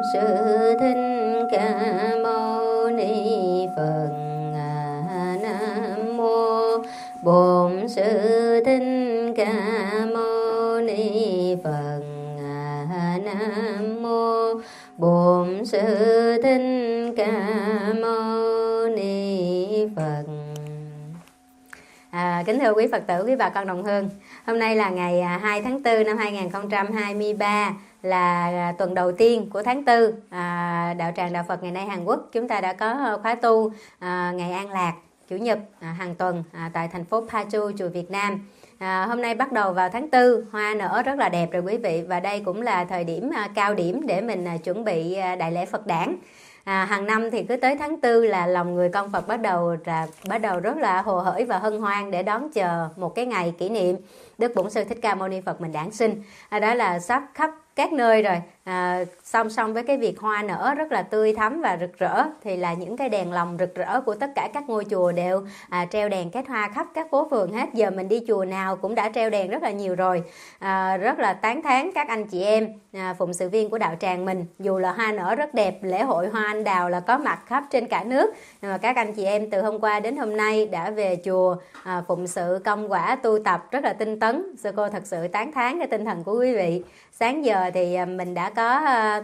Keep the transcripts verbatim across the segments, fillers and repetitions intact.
Sư Thích Ca Mâu Ni Phật. Nam mô Bổn Sư Thích Ca Mâu Ni Phật. Nam mô Bổn Sư Thích Ca Mâu Ni Phật. À, kính thưa quý Phật tử, quý bà con đồng hương, hôm nay là ngày hai tháng tư năm hai nghìn không trăm hai mươi ba, là tuần đầu tiên của tháng tư. À, Đạo tràng Đạo Phật ngày nay Hàn Quốc chúng ta đã có khóa tu à, ngày An Lạc Chủ nhật à, hàng tuần à, tại thành phố Pachu, chùa Việt Nam. À, hôm nay bắt đầu vào tháng tư, hoa nở rất là đẹp rồi quý vị, và đây cũng là thời điểm à, cao điểm để mình à, chuẩn bị à, đại lễ Phật đản. À, hàng năm thì cứ tới tháng tư là lòng người con Phật bắt đầu là bắt đầu rất là hồ hởi và hân hoan để đón chờ một cái ngày kỷ niệm Đức Bổn Sư Thích Ca Mâu Ni Phật mình đản sinh. À, đó là sắp khắp các nơi rồi. À, song song với cái việc hoa nở rất là tươi thắm và rực rỡ thì là những cái đèn lồng rực rỡ của tất cả các ngôi chùa đều à, treo đèn kết hoa khắp các phố phường hết. Giờ mình đi chùa nào cũng đã treo đèn rất là nhiều rồi. À, rất là tán thán các anh chị em à, phụng sự viên của đạo tràng mình, dù là hoa nở rất đẹp, lễ hội hoa anh đào là có mặt khắp trên cả nước, nhưng mà các anh chị em từ hôm qua đến hôm nay đã về chùa à, phụng sự công quả tu tập rất là tinh tấn. Sư cô thật sự tán thán cái tinh thần của quý vị. Sáng giờ thì mình đã có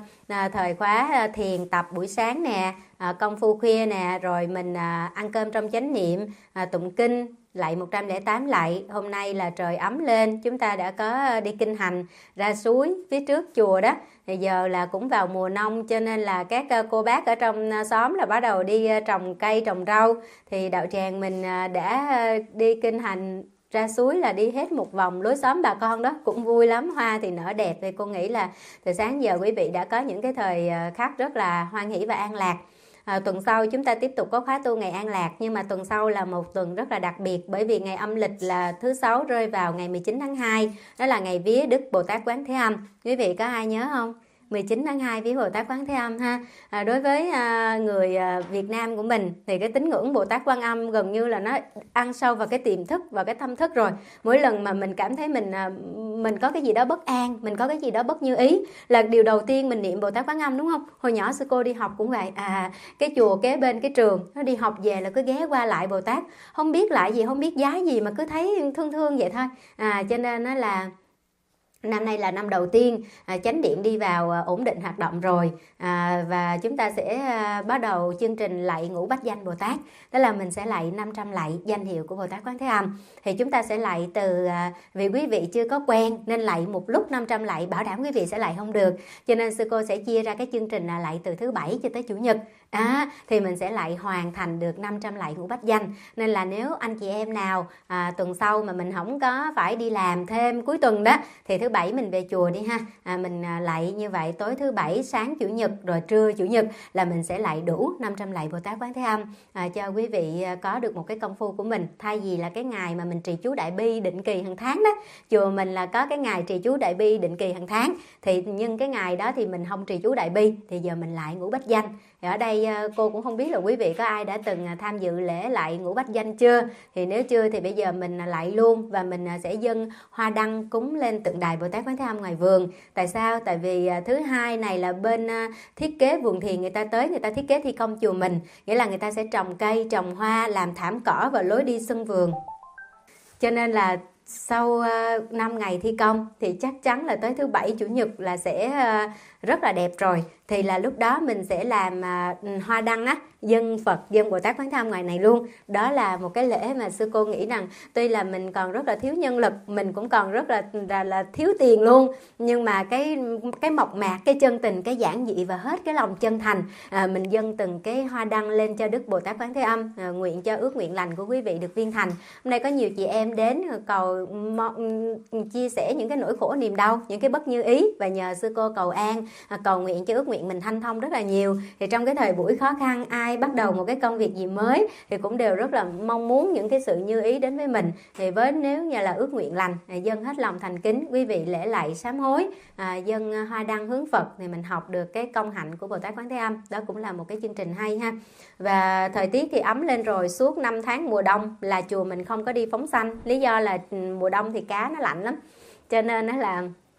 à, thời khóa à, thiền tập buổi sáng nè, à, công phu khuya nè, rồi mình à, ăn cơm trong chánh niệm, à, tụng kinh, lạy một trăm lẻ tám lạy. Hôm nay là trời ấm lên, chúng ta đã có đi kinh hành ra suối phía trước chùa đó. Thì giờ là cũng vào mùa nông cho nên là các cô bác ở trong xóm là bắt đầu đi trồng cây, trồng rau. Thì đạo tràng mình đã đi kinh hành ra suối là đi hết một vòng lối xóm bà con đó, cũng vui lắm, hoa thì nở đẹp. Thì cô nghĩ là từ sáng giờ quý vị đã có những cái thời khắc rất là hoan hỷ và an lạc. À, tuần sau chúng ta tiếp tục có khóa tu ngày An Lạc, nhưng mà tuần sau là một tuần rất là đặc biệt, bởi vì ngày âm lịch là thứ sáu rơi vào ngày mười chín tháng hai, đó là ngày vía Đức Bồ Tát Quán Thế Âm. Quý vị có ai nhớ không? mười chín tháng hai vía Bồ Tát Quán Thế Âm ha. À, đối với à, người à, Việt Nam của mình thì cái tín ngưỡng Bồ Tát Quan Âm gần như là nó ăn sâu vào cái tiềm thức và cái tâm thức rồi. Mỗi lần mà mình cảm thấy mình à, mình có cái gì đó bất an, mình có cái gì đó bất như ý, là điều đầu tiên mình niệm Bồ Tát Quán Âm, đúng không? Hồi nhỏ sư cô đi học cũng vậy. À, cái chùa kế bên cái trường, nó đi học về là cứ ghé qua lại Bồ Tát, không biết lại gì, không biết giá gì mà cứ thấy thương thương vậy thôi. À, cho nên nó là năm nay là năm đầu tiên à, chánh điện đi vào à, ổn định hoạt động rồi, à, và chúng ta sẽ à, bắt đầu chương trình lạy ngũ bách danh Bồ Tát. Đó là mình sẽ lạy năm trăm lạy danh hiệu của Bồ Tát Quán Thế Âm. Thì chúng ta sẽ lạy từ à, vì quý vị chưa có quen nên lạy một lúc năm trăm lạy bảo đảm quý vị sẽ lạy không được, cho nên sư cô sẽ chia ra cái chương trình là lạy từ thứ bảy cho tới chủ nhật. À, thì mình sẽ lạy hoàn thành được năm trăm lạy ngũ bách danh. Nên là nếu anh chị em nào à, tuần sau mà mình không có phải đi làm thêm cuối tuần đó, thì thứ bảy mình về chùa đi ha. À, mình à, lạy như vậy tối thứ bảy, sáng chủ nhật, rồi trưa chủ nhật là mình sẽ lạy đủ năm trăm lạy Bồ Tát Quán Thế Âm, à, cho quý vị à, có được một cái công phu của mình. Thay vì là cái ngày mà mình trì chú Đại Bi định kỳ hàng tháng đó, chùa mình là có cái ngày trì chú Đại Bi định kỳ hàng tháng, thì nhưng cái ngày đó thì mình không trì chú Đại Bi, thì giờ mình lại ngũ bách danh. Thì ở đây cô cũng không biết là quý vị có ai đã từng tham dự lễ lạy ngũ bách danh chưa. Thì nếu chưa thì bây giờ mình lạy luôn, và mình sẽ dâng hoa đăng cúng lên tượng đài Bồ Tát Quán Thế Âm ngoài vườn. Tại sao? Tại vì thứ hai này là bên thiết kế vườn thiền người ta tới, người ta thiết kế thi công chùa mình, nghĩa là người ta sẽ trồng cây, trồng hoa, làm thảm cỏ và lối đi sân vườn. Cho nên là sau năm ngày thi công thì chắc chắn là tới thứ bảy chủ nhật là sẽ rất là đẹp rồi. Thì là lúc đó mình sẽ làm hoa đăng á, dâng Phật, dâng Bồ Tát Quán Thế Âm ngoài này luôn. Đó là một cái lễ mà sư cô nghĩ rằng tuy là mình còn rất là thiếu nhân lực, mình cũng còn rất là là, là thiếu tiền luôn, nhưng mà cái cái mộc mạc, cái chân tình, cái giản dị và hết cái lòng chân thành, à, mình dâng từng cái hoa đăng lên cho Đức Bồ Tát Quán Thế Âm, à, nguyện cho ước nguyện lành của quý vị được viên thành. Hôm nay có nhiều chị em đến cầu chia sẻ những cái nỗi khổ niềm đau, những cái bất như ý, và nhờ sư cô cầu an, à, cầu nguyện cho ước nguyện mình hanh thông rất là nhiều. Thì trong cái thời buổi khó khăn, ai bắt đầu một cái công việc gì mới thì cũng đều rất là mong muốn những cái sự như ý đến với mình. Thì với nếu như là ước nguyện lành, à, dâng hết lòng thành kính, quý vị lễ lạy sám hối, à, dâng hoa đăng hướng Phật, thì mình học được cái công hạnh của Bồ Tát Quán Thế Âm. Đó cũng là một cái chương trình hay ha. Và thời tiết thì ấm lên rồi, suốt năm tháng mùa đông là chùa mình không có đi phóng sanh. Lý do là mùa đông thì cá nó lạnh lắm, cho nên nó là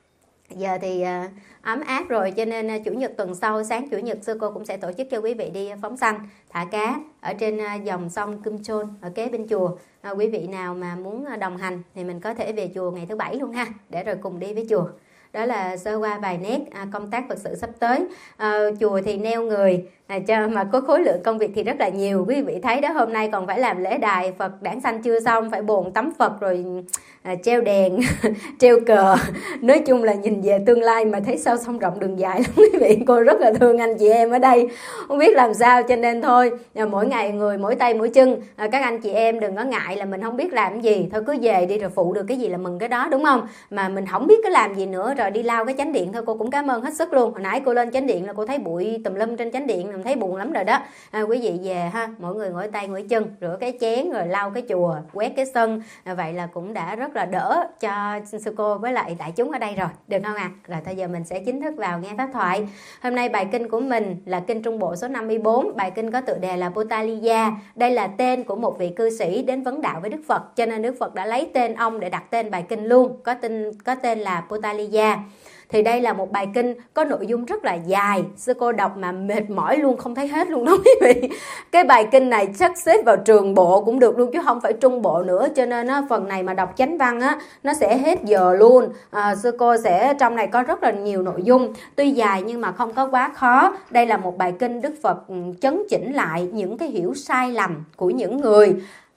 Giờ thì uh, ấm áp rồi, cho nên uh, chủ nhật tuần sau, sáng chủ nhật sư cô cũng sẽ tổ chức cho quý vị đi phóng sanh, thả cá ở trên uh, dòng sông Kim Chôn ở kế bên chùa. Uh, quý vị nào mà muốn uh, đồng hành thì mình có thể về chùa ngày thứ bảy luôn ha, để rồi cùng đi với chùa. Đó là sơ qua vài nét à, công tác Phật sự sắp tới. À, chùa thì neo người à, cho mà có khối lượng công việc thì rất là nhiều. Quý vị thấy đó, hôm nay còn phải làm lễ đài Phật đản sanh chưa xong, phải bồn tắm Phật rồi à, treo đèn treo cờ. Nói chung là nhìn về tương lai mà thấy sao sông rộng đường dài lắm quý vị. Cô rất là thương anh chị em ở đây, không biết làm sao, cho nên thôi à, mỗi ngày người mỗi tay mỗi chân. À, các anh chị em đừng có ngại là mình không biết làm cái gì, thôi cứ về đi, rồi phụ được cái gì là mừng cái đó, đúng không? Mà mình không biết cái làm gì nữa rồi đi lau cái chánh điện thôi, cô cũng cảm ơn hết sức luôn. Hồi nãy cô lên chánh điện là cô thấy bụi tùm lum trên chánh điện, mình thấy buồn lắm rồi đó. À, quý vị về ha, mỗi người mỗi tay mỗi chân, rửa cái chén rồi lau cái chùa, quét cái sân, à, vậy là cũng đã rất là đỡ cho sư cô với lại đại chúng ở đây rồi, được không ạ? À? Rồi bây giờ mình sẽ chính thức vào nghe pháp thoại. Hôm nay bài kinh của mình là kinh Trung Bộ số năm mươi bốn, bài kinh có tựa đề là Potaliya. Đây là tên của một vị cư sĩ đến vấn đạo với Đức Phật, cho nên Đức Phật đã lấy tên ông để đặt tên bài kinh luôn, có tên có tên là Potaliya. Thì đây là một bài kinh có nội dung rất là dài, sư cô đọc mà mệt mỏi luôn, không thấy hết luôn đó quý vị. Cái bài kinh này chắc xếp vào trường bộ cũng được luôn chứ không phải trung bộ nữa, cho nên á, phần này mà đọc chánh văn á nó sẽ hết giờ luôn. À, sư cô sẽ trong này có rất là nhiều nội dung, tuy dài nhưng mà không có quá khó. Đây là một bài kinh Đức Phật chấn chỉnh lại những cái hiểu sai lầm của những người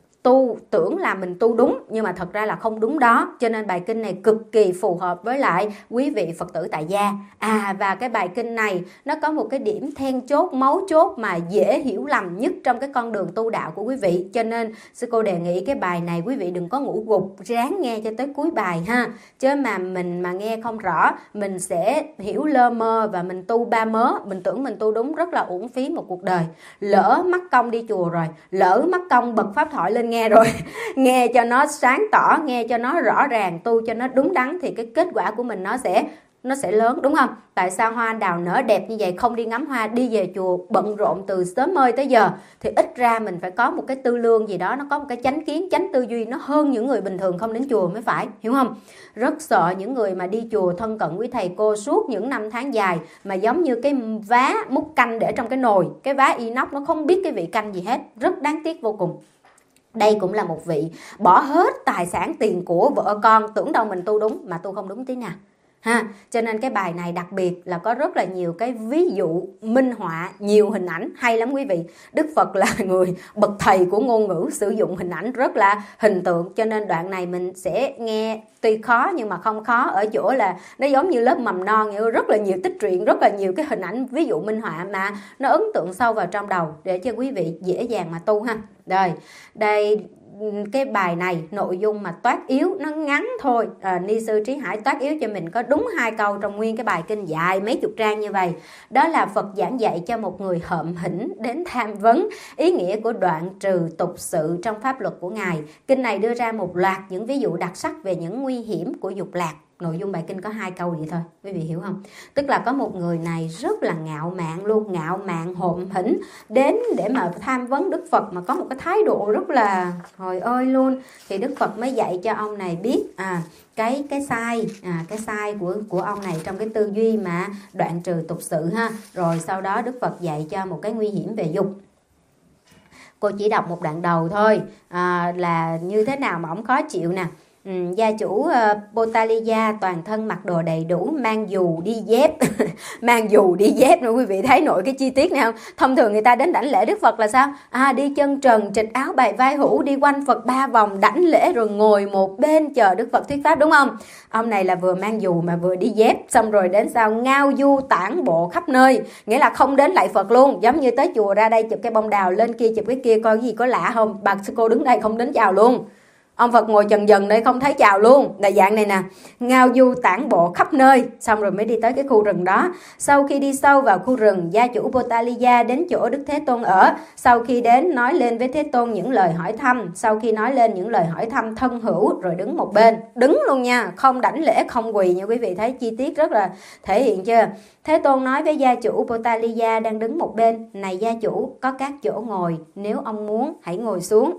tu tưởng là mình tu đúng nhưng mà thật ra là không đúng đó, cho nên bài kinh này cực kỳ phù hợp với lại quý vị Phật tử tại gia. À, và cái bài kinh này nó có một cái điểm then chốt, mấu chốt mà dễ hiểu lầm nhất trong cái con đường tu đạo của quý vị, cho nên sư cô đề nghị cái bài này quý vị đừng có ngủ gục, ráng nghe cho tới cuối bài ha, chứ mà mình mà nghe không rõ mình sẽ hiểu lơ mơ và mình tu ba mớ, mình tưởng mình tu đúng, rất là uổng phí một cuộc đời. Lỡ mắc công đi chùa rồi, lỡ mắc công bật pháp thoại lên nghe rồi, nghe cho nó sáng tỏ, nghe cho nó rõ ràng, tu cho nó đúng đắn thì cái kết quả của mình nó sẽ nó sẽ lớn, đúng không? Tại sao hoa anh đào nở đẹp như vậy không đi ngắm hoa, đi về chùa bận rộn từ sớm mơi tới giờ, thì ít ra mình phải có một cái tư lương gì đó, nó có một cái chánh kiến, chánh tư duy nó hơn những người bình thường không đến chùa mới phải, hiểu không? Rất sợ những người mà đi chùa thân cận với thầy cô suốt những năm tháng dài mà giống như cái vá múc canh để trong cái nồi, cái vá inox nó không biết cái vị canh gì hết, rất đáng tiếc vô cùng. Đây cũng là một vị bỏ hết tài sản tiền của vợ con, tưởng đâu mình tu đúng mà tu không đúng tí nào ha. Cho nên cái bài này đặc biệt là có rất là nhiều cái ví dụ minh họa, nhiều hình ảnh hay lắm quý vị. Đức Phật là người bậc thầy của ngôn ngữ, sử dụng hình ảnh rất là hình tượng, cho nên đoạn này mình sẽ nghe tuy khó nhưng mà không khó ở chỗ là nó giống như lớp mầm non, rất là nhiều tích truyện, rất là nhiều cái hình ảnh ví dụ minh họa mà nó ấn tượng sâu vào trong đầu để cho quý vị dễ dàng mà tu ha. Rồi, đây cái bài này nội dung mà toát yếu, nó ngắn thôi. à, Ni sư Trí Hải toát yếu cho mình có đúng hai câu trong nguyên cái bài kinh dài mấy chục trang như vậy. Đó là Phật giảng dạy cho một người hợm hĩnh đến tham vấn ý nghĩa của đoạn trừ tục sự trong pháp luật của Ngài. Kinh này đưa ra một loạt những ví dụ đặc sắc về những nguy hiểm của dục lạc. Nội dung bài kinh có hai câu vậy thôi, quý vị hiểu không? Tức là có một người này rất là ngạo mạn luôn, ngạo mạn hộm hĩnh đến để mà tham vấn Đức Phật mà có một cái thái độ rất là hồi ơi luôn. Thì Đức Phật mới dạy cho ông này biết à cái cái sai à, cái sai của của ông này trong cái tư duy mà đoạn trừ tục sự ha. Rồi sau đó Đức Phật dạy cho một cái nguy hiểm về dục. Cô chỉ đọc một đoạn đầu thôi, à, là như thế nào mà ông khó chịu nè. Ừ, gia chủ uh, Potaliya toàn thân mặc đồ đầy đủ, mang dù đi dép mang dù đi dép nữa, quý vị thấy nội cái chi tiết này không? Thông thường người ta đến đảnh lễ Đức Phật là sao? À, đi chân trần, trịch áo bài vai hữu, đi quanh Phật ba vòng đảnh lễ rồi ngồi một bên chờ Đức Phật thuyết pháp, đúng không? Ông này là vừa mang dù mà vừa đi dép, xong rồi đến sau ngao du tản bộ khắp nơi, nghĩa là không đến lạy Phật luôn, giống như tới chùa ra đây chụp cái bông đào, lên kia chụp cái kia coi cái gì có lạ không, bà sư cô đứng đây không đến chào luôn. Ông Phật ngồi chần dần đây không thấy chào luôn, là dạng này nè, ngao du tản bộ khắp nơi, xong rồi mới đi tới cái khu rừng đó. Sau khi đi sâu vào khu rừng, gia chủ Potaliya đến chỗ Đức Thế Tôn ở. Sau khi đến nói lên với Thế Tôn những lời hỏi thăm, sau khi nói lên những lời hỏi thăm thân hữu rồi đứng một bên, đứng luôn nha, không đảnh lễ không quỳ nha, quý vị thấy chi tiết rất là thể hiện chưa? Thế Tôn nói với gia chủ Potaliya đang đứng một bên, này gia chủ, có các chỗ ngồi, nếu ông muốn hãy ngồi xuống.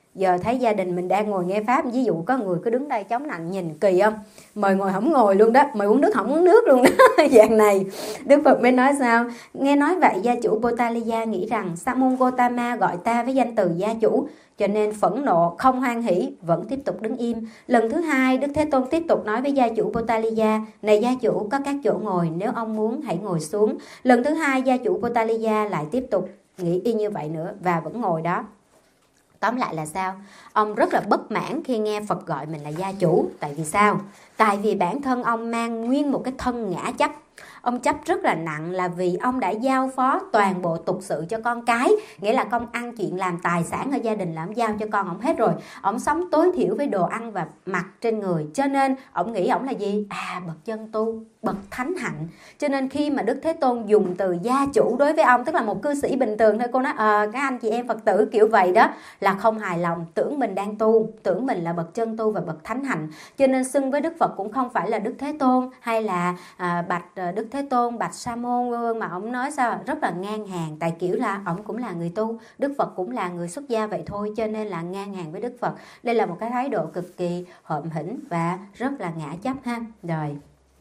Giờ thấy gia đình mình đang ngồi nghe Pháp, ví dụ có người cứ đứng đây chống nạnh nhìn kỳ không? Mời ngồi không ngồi luôn đó, mời uống nước không uống nước luôn đó. Dạng này Đức Phật mới nói sao? Nghe nói vậy, gia chủ Potaliya nghĩ rằng Sa môn Gotama gọi ta với danh từ gia chủ, cho nên phẫn nộ, không hoan hỷ, vẫn tiếp tục đứng im. Lần thứ hai, Đức Thế Tôn tiếp tục nói với gia chủ Potaliya: này gia chủ, có các chỗ ngồi, nếu ông muốn hãy ngồi xuống. Lần thứ hai, gia chủ Potaliya lại tiếp tục nghĩ y như vậy nữa và vẫn ngồi đó. Tóm lại là sao? Ông rất là bất mãn khi nghe Phật gọi mình là gia chủ. Tại vì sao? Tại vì bản thân ông mang nguyên một cái thân ngã chấp. Ông chấp rất là nặng là vì ông đã giao phó toàn bộ tục sự cho con cái. Nghĩa là công ăn chuyện làm tài sản ở gia đình là ông giao cho con ông hết rồi. Ông sống tối thiểu với đồ ăn và mặc trên người. Cho nên ông nghĩ ông là gì? À, bậc chân tu, bậc thánh hạnh. Cho nên khi mà Đức Thế Tôn dùng từ gia chủ đối với ông, tức là một cư sĩ bình thường thôi, cô nói ờ à, các anh chị em Phật tử kiểu vậy đó, là không hài lòng, tưởng mình đang tu, tưởng mình là bậc chân tu và bậc thánh hạnh. Cho nên xưng với Đức Phật cũng không phải là Đức Thế Tôn hay là à, bạch Đức Thế Tôn, bạch Sa môn, mà ông nói sao rất là ngang hàng. Tại kiểu là ông cũng là người tu, Đức Phật cũng là người xuất gia vậy thôi, cho nên là ngang hàng với Đức Phật. Đây là một cái thái độ cực kỳ hợm hĩnh và rất là ngã chấp ha. Rồi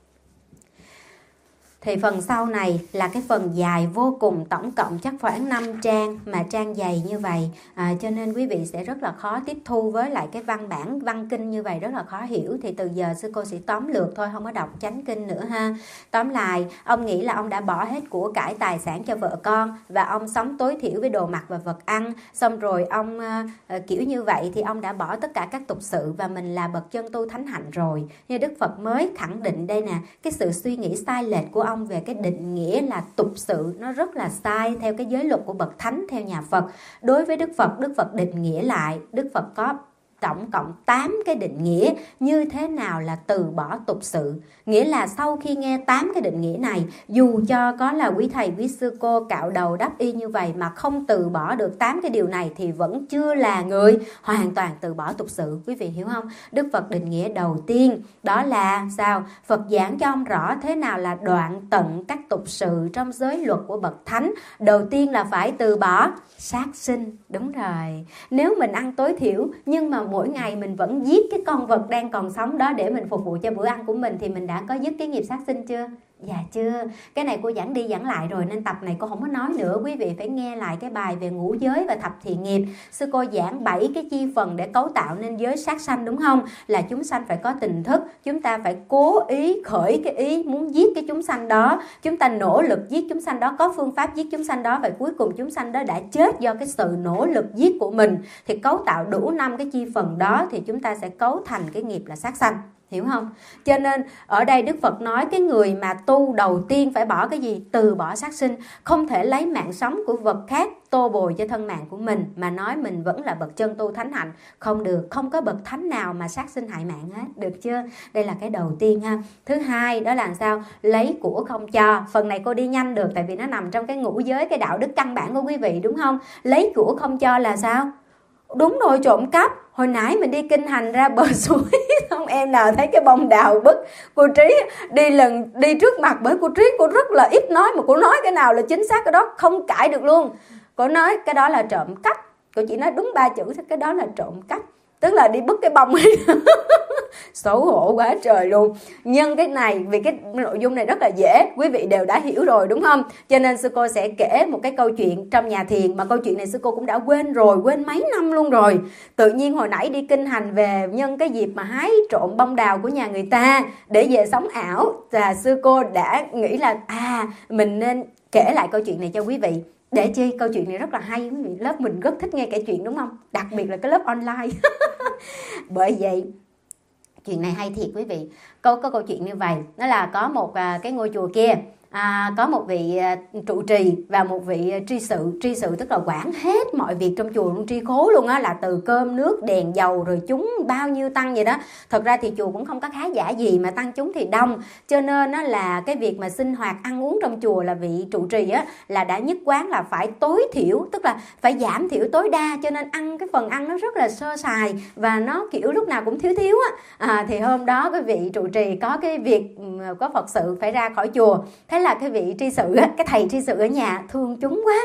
thì phần sau này là cái phần dài vô cùng, tổng cộng chắc khoảng năm trang, mà trang dày như vậy, à, cho nên quý vị sẽ rất là khó tiếp thu với lại cái văn bản văn kinh như vậy, rất là khó hiểu. Thì từ giờ sư cô sẽ tóm lược thôi, không có đọc chánh kinh nữa ha. Tóm lại, ông nghĩ là ông đã bỏ hết của cải tài sản cho vợ con và ông sống tối thiểu với đồ mặc và vật ăn. Xong rồi ông uh, kiểu như vậy thì ông đã bỏ tất cả các tục sự và mình là bậc chân tu thánh hạnh rồi. Như Đức Phật mới khẳng định đây nè, cái sự suy nghĩ sai lệch của ông về cái định nghĩa là tục sự nó rất là sai theo cái giới luật của bậc thánh theo nhà Phật. Đối với Đức Phật, Đức Phật định nghĩa lại, Đức Phật có tổng cộng tám cái định nghĩa như thế nào là từ bỏ tục sự. Nghĩa là sau khi nghe tám cái định nghĩa này, dù cho có là quý thầy quý sư cô cạo đầu đắp y như vậy mà không từ bỏ được tám cái điều này thì vẫn chưa là người hoàn toàn từ bỏ tục sự. Quý vị hiểu không? Đức Phật định nghĩa đầu tiên đó là sao? Phật giảng cho ông rõ thế nào là đoạn tận các tục sự trong giới luật của bậc thánh. Đầu tiên là phải từ bỏ sát sinh. Đúng rồi. Nếu mình ăn tối thiểu nhưng mà mỗi ngày mình vẫn giết cái con vật đang còn sống đó để mình phục vụ cho bữa ăn của mình thì mình đã có dứt cái nghiệp sát sinh chưa? Dạ chưa. Cái này cô giảng đi giảng lại rồi nên tập này cô không có nói nữa. Quý vị phải nghe lại cái bài về ngũ giới và thập thiện nghiệp. Sư cô giảng bảy cái chi phần để cấu tạo nên giới sát sanh, đúng không? Là chúng sanh phải có tình thức, chúng ta phải cố ý khởi cái ý muốn giết cái chúng sanh đó, chúng ta nỗ lực giết chúng sanh đó, có phương pháp giết chúng sanh đó, và cuối cùng chúng sanh đó đã chết do cái sự nỗ lực giết của mình. Thì cấu tạo đủ năm cái chi phần đó thì chúng ta sẽ cấu thành cái nghiệp là sát sanh. Hiểu không? Cho nên ở đây Đức Phật nói cái người mà tu đầu tiên phải bỏ cái gì? Từ bỏ sát sinh. Không thể lấy mạng sống của vật khác tô bồi cho thân mạng của mình mà nói mình vẫn là bậc chân tu thánh hạnh. Không được, không có bậc thánh nào mà sát sinh hại mạng hết. Được chưa? Đây là cái đầu tiên ha. Thứ hai đó là sao? Lấy của không cho. Phần này cô đi nhanh được tại vì nó nằm trong cái ngũ giới, cái đạo đức căn bản của quý vị, đúng không? Lấy của không cho là sao? Đúng rồi, trộm cắp. Hồi nãy mình đi kinh hành ra bờ suối, không em nào thấy cái bông đào bứt. Cô Trí đi lần đi trước mặt, bởi cô Trí cô rất là ít nói, mà cô nói cái nào là chính xác cái đó, không cãi được luôn. Cô nói cái đó là trộm cắp. Cô chỉ nói đúng ba chữ thôi, cái đó là trộm cắp. Tức là đi bứt cái bông ấy. Xấu hổ quá trời luôn. Nhưng cái này, vì cái nội dung này rất là dễ, quý vị đều đã hiểu rồi đúng không? Cho nên sư cô sẽ kể một cái câu chuyện trong nhà thiền, mà câu chuyện này sư cô cũng đã quên rồi, quên mấy năm luôn rồi. Tự nhiên hồi nãy đi kinh hành về, nhân cái dịp mà hái trộm bông đào của nhà người ta để về sống ảo, và sư cô đã nghĩ là à mình nên kể lại câu chuyện này cho quý vị. Để chi? Câu chuyện này rất là hay, quý vị. Lớp mình rất thích nghe kể chuyện đúng không? Đặc biệt là cái lớp online. Bởi vậy chuyện này hay thiệt quý vị. Có, có câu chuyện như vậy. Đó là có một à, cái ngôi chùa kia, à, có một vị à, trụ trì và một vị à, tri sự. Tri sự tức là quản hết mọi việc trong chùa luôn, tri khố luôn á, là từ cơm nước đèn dầu rồi chúng bao nhiêu tăng vậy đó. Thật ra thì chùa cũng không có khá giả gì mà tăng chúng thì đông, cho nên á, là cái việc mà sinh hoạt ăn uống trong chùa là vị trụ trì á là đã nhất quán là phải tối thiểu, tức là phải giảm thiểu tối đa, cho nên ăn cái phần ăn nó rất là sơ sài và nó kiểu lúc nào cũng thiếu thiếu á. À, thì hôm đó cái vị trụ trì có cái việc có Phật sự phải ra khỏi chùa. Thế là cái vị tri sự, cái thầy tri sự ở nhà thương chúng quá,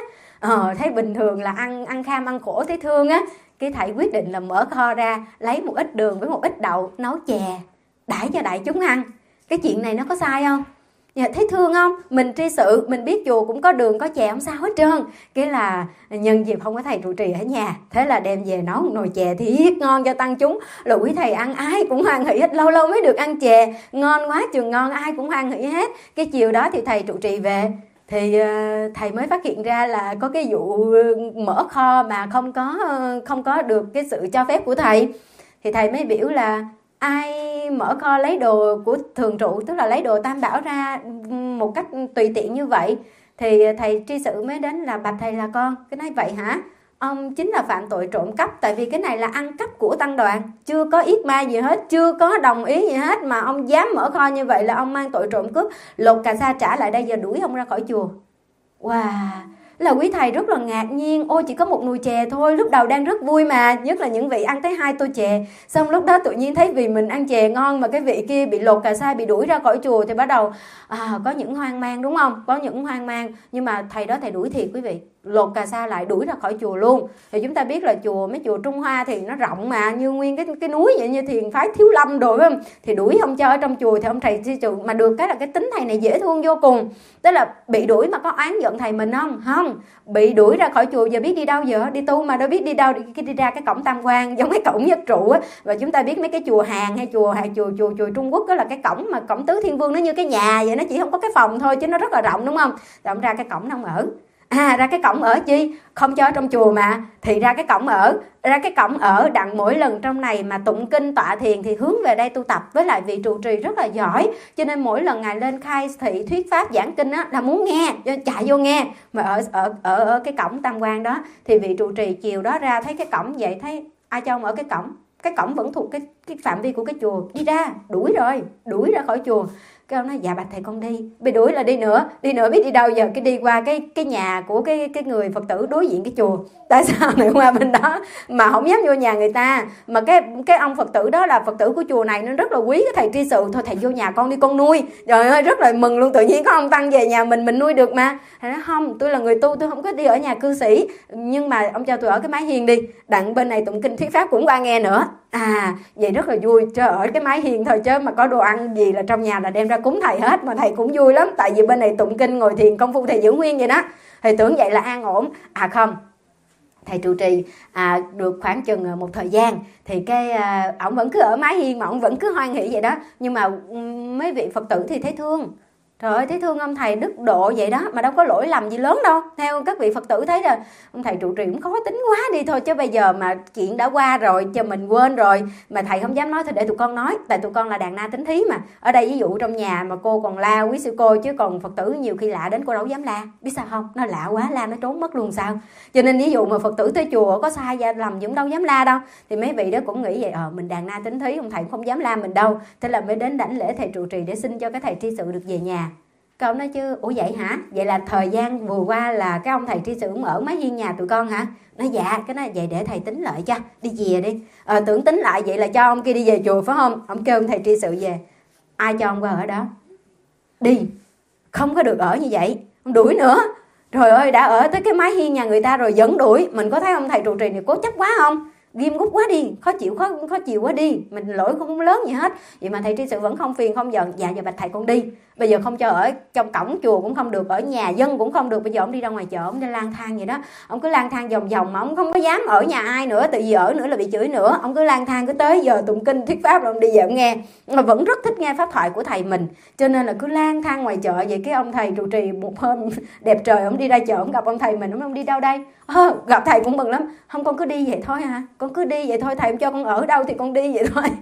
ờ, thấy bình thường là ăn ăn kham ăn khổ thấy thương á. Cái thầy quyết định là mở kho ra, lấy một ít đường với một ít đậu nấu chè đãi cho đại chúng ăn. Cái chuyện này nó có sai không? Dạ, thấy thương không? Mình tri sự, mình biết chùa cũng có đường có chè không sao hết trơn. Cái là nhân dịp không có thầy trụ trì ở nhà, thế là đem về nấu một nồi chè thiệt ngon cho tăng chúng. Rồi quý thầy ăn ai cũng hoan hỷ hết, lâu lâu mới được ăn chè, ngon quá trường ngon, ai cũng hoan hỷ hết. Cái chiều đó thì thầy trụ trì về thì thầy mới phát hiện ra là có cái vụ mở kho mà không có không có được cái sự cho phép của thầy. Thì thầy mới biểu là ai mở kho lấy đồ của thường trụ, tức là lấy đồ tam bảo ra một cách tùy tiện như vậy. Thì thầy tri sự mới đến là bạch thầy là con. Cái nói vậy hả? Ông chính là phạm tội trộm cắp, tại vì cái này là ăn cắp của tăng đoàn, chưa có yết ma gì hết, chưa có đồng ý gì hết mà ông dám mở kho như vậy là ông mang tội trộm cướp. Lột cà sa trả lại đây, giờ đuổi ông ra khỏi chùa. Wow, là quý thầy rất là ngạc nhiên. Ôi chỉ có một nồi chè thôi, lúc đầu đang rất vui mà, nhất là những vị ăn tới hai tô chè. Xong lúc đó tự nhiên thấy vì mình ăn chè ngon mà cái vị kia bị lột cà sa, bị đuổi ra khỏi chùa thì bắt đầu à, có những hoang mang, đúng không? Có những hoang mang. Nhưng mà thầy đó thầy đuổi thiệt quý vị, lột cà sa lại đuổi ra khỏi chùa luôn. Thì chúng ta biết là chùa, mấy chùa Trung Hoa thì nó rộng mà, như nguyên cái cái núi vậy, như Thiền phái Thiếu Lâm đồ, phải không? Thì đuổi không cho ở trong chùa thì ông thầy tri sự mà được cái là cái tính thầy này dễ thương vô cùng. Tức là bị đuổi mà có oán giận thầy mình không? Không. Bị đuổi ra khỏi chùa giờ biết đi đâu giờ? Đi tu mà đâu biết đi đâu, đi, đi ra cái cổng Tam Quan giống cái cổng Nhất Trụ á. Và chúng ta biết mấy cái chùa Hàn hay chùa hay chùa chùa chùa Trung Quốc đó là cái cổng mà cổng Tứ Thiên Vương, nó như cái nhà vậy, nó chỉ không có cái phòng thôi chứ nó rất là rộng, đúng không? Rồi ông ra cái cổng nó không ở. À, ra cái cổng ở chi? Không cho ở trong chùa mà, thì ra cái cổng ở. Ra cái cổng ở đặng mỗi lần trong này mà tụng kinh tọa thiền thì hướng về đây tu tập. Với lại vị trụ trì rất là giỏi, cho nên mỗi lần ngài lên khai thị thuyết pháp giảng kinh á là muốn nghe, chạy vô nghe. Mà ở ở ở, ở cái cổng Tam Quan đó thì vị trụ trì chiều đó ra thấy cái cổng vậy, thấy ai cho ông ở cái cổng, cái cổng vẫn thuộc cái cái phạm vi của cái chùa, đi ra, đuổi rồi, đuổi ra khỏi chùa. Cái ông nói dạ bạch thầy con đi. Bị đuổi là đi nữa, đi nữa biết đi đâu giờ? Cái đi qua cái cái nhà của cái cái người Phật tử đối diện cái chùa. Tại sao lại qua bên đó mà không dám vô nhà người ta? Mà cái cái ông Phật tử đó là Phật tử của chùa này nên rất là quý cái thầy tri sự. Thôi thầy vô nhà con đi, con nuôi. Trời ơi rất là mừng luôn, tự nhiên có ông tăng về nhà mình mình nuôi được mà. Thầy nói không, tôi là người tu, tôi không có đi ở nhà cư sĩ, nhưng mà ông cho tôi ở cái mái hiên đi, đặng bên này tụng kinh thuyết pháp cũng qua nghe nữa. À vậy rất là vui, cho ở cái mái hiên thôi, chứ mà có đồ ăn gì là trong nhà là đem ra cúng thầy hết. Mà thầy cũng vui lắm, tại vì bên này tụng kinh ngồi thiền công phu thầy giữ nguyên vậy đó. Thầy tưởng vậy là an ổn. À không, thầy trụ trì à, được khoảng chừng một thời gian thì cái à, ổng vẫn cứ ở mái hiên mà ổng vẫn cứ hoan hỷ vậy đó. Nhưng mà mấy vị Phật tử thì thấy thương. Trời ơi thấy thương ông thầy đức độ vậy đó, mà đâu có lỗi lầm gì lớn đâu. Theo các vị Phật tử thấy là ông thầy trụ trì cũng khó tính quá đi thôi, chứ bây giờ mà chuyện đã qua rồi, cho mình quên rồi mà thầy không dám nói thì để tụi con nói. Tại tụi con là đàn na tính thí mà. Ở đây ví dụ trong nhà mà cô còn la quý sư cô, chứ còn Phật tử nhiều khi lạ đến cô đâu dám la. Biết sao không? Nó lạ quá la nó trốn mất luôn sao. Cho nên ví dụ mà Phật tử tới chùa có sai ra lầm cũng đâu dám la đâu. Thì mấy vị đó cũng nghĩ vậy, ờ mình đàn na tính thí, ông thầy cũng không dám la mình đâu. Thế là mới đến đảnh lễ thầy trụ trì để xin cho cái thầy tri sự được về nhà. Cái ông nói chứ, ủa vậy hả? Vậy là thời gian vừa qua là cái ông thầy tri sự cũng ở mái hiên nhà tụi con hả? Nói dạ, cái nói vậy để thầy tính lại cho, đi về đi. Ờ, tưởng tính lại vậy là cho ông kia đi về chùa phải không? Ông kêu ông thầy tri sự về. Ai cho ông qua ở đó? Đi, không có được ở như vậy. Ông đuổi nữa. Trời ơi, đã ở tới cái mái hiên nhà người ta rồi vẫn đuổi. Mình có thấy ông thầy trụ trì này cố chấp quá không? Ghim gút quá đi, khó chịu khó khó chịu quá đi, mình lỗi không lớn gì hết. Vậy mà thầy tri sự vẫn không phiền không giận. Dạ giờ bạch thầy con đi, bây giờ không cho ở trong cổng chùa cũng không được, ở nhà dân cũng không được, bây giờ ông đi ra ngoài chợ, ông đi lang thang vậy đó. Ông cứ lang thang vòng vòng mà ông không có dám ở nhà ai nữa, tại vì ở nữa là bị chửi nữa. Ông cứ lang thang, cứ tới giờ tụng kinh thuyết pháp rồi ông đi về ông nghe, mà vẫn rất thích nghe pháp thoại của thầy mình, cho nên là cứ lang thang ngoài chợ vậy. Cái ông thầy trụ trì một hôm đẹp trời, ông đi ra chợ ông gặp ông thầy mình, ông nói ông đi đâu đây? À, gặp thầy cũng mừng lắm. Không, con cứ đi vậy thôi hả? Con cứ đi vậy thôi, thầy cho con ở đâu thì con đi vậy thôi.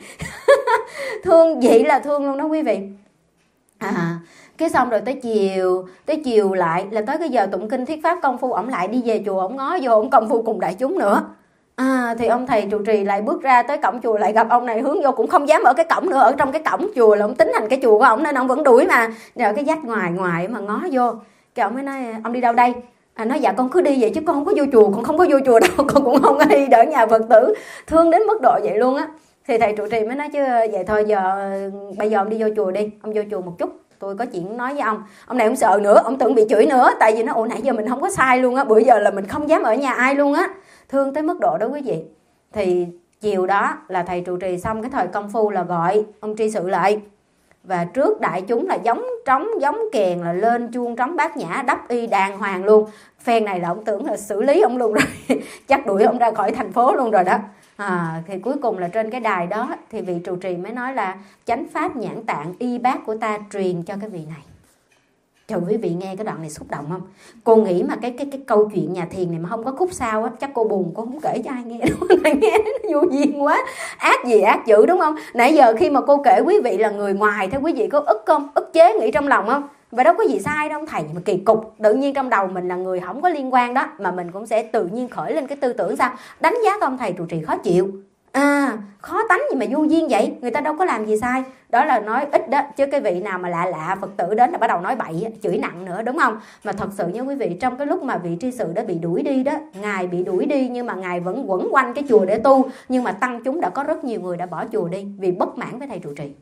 Thương vậy là thương luôn đó quý vị. À, cái xong rồi tới chiều, tới chiều lại là tới cái giờ tụng kinh thuyết pháp công phu, ổng lại đi về chùa, ổng ngó vô, ổng công phu cùng đại chúng nữa. À, thì ông thầy trụ trì lại bước ra tới cổng chùa, lại gặp ông này hướng vô, cũng không dám ở cái cổng nữa, ở trong cái cổng chùa là ông tính thành cái chùa của ông nên ông vẫn đuổi mà. Rồi cái dách ngoài ngoài mà ngó vô, cái ông mới nói ông đi đâu đây? À, nói dạ con cứ đi vậy chứ con không có vô chùa, con không có vô chùa đâu, con cũng không có đi đỡ nhà Phật tử. Thương đến mức độ vậy luôn á. Thì thầy trụ trì mới nói chứ vậy thôi giờ bây giờ ông đi vô chùa đi, ông vô chùa một chút. tôi có chuyện nói với ông. Ông này ông sợ nữa, ông tưởng bị chửi nữa. Tại vì nó ồ nãy giờ mình không có sai luôn á, bữa giờ là mình không dám ở nhà ai luôn á. Thương tới mức độ đó quý vị. Thì chiều đó là thầy trụ trì xong cái thời công phu là gọi ông tri sự lại. Và trước đại chúng là giống trống, giống kèn, là lên chuông trống bát nhã, đắp y đàng hoàng luôn. Phen này là ông tưởng là xử lý ông luôn rồi. Chắc đuổi ông ra khỏi thành phố luôn rồi đó. À, thì cuối cùng là trên cái đài đó thì vị trụ trì mới nói là chánh pháp nhãn tạng y bác của ta truyền cho cái vị này. Trời, quý vị nghe cái đoạn này xúc động không? Cô nghĩ mà cái cái cái câu chuyện nhà thiền này mà không có khúc sau á, chắc cô buồn, cô không kể cho ai nghe đâu. Nghe nó vô duyên quá. Ác gì ác dữ đúng không? Nãy giờ khi mà cô kể quý vị là người ngoài, thế quý vị có ức không? Ức chế nghĩ trong lòng không? Và đâu có gì sai đâu thầy, mà kỳ cục. Tự nhiên trong đầu mình là người không có liên quan đó, mà mình cũng sẽ tự nhiên khởi lên cái tư tưởng sao? Đánh giá ông thầy trụ trì khó chịu. À, khó tánh gì mà vô duyên vậy, người ta đâu có làm gì sai. Đó là nói ít đó, chứ cái vị nào mà lạ lạ Phật tử đến là bắt đầu nói bậy, chửi nặng nữa, đúng không? Mà thật sự nha quý vị, trong cái lúc mà vị tri sự đã bị đuổi đi đó, Ngài bị đuổi đi nhưng mà Ngài vẫn quẩn quanh cái chùa để tu. Nhưng mà tăng chúng đã có rất nhiều người đã bỏ chùa đi vì bất mãn với thầy trụ trì.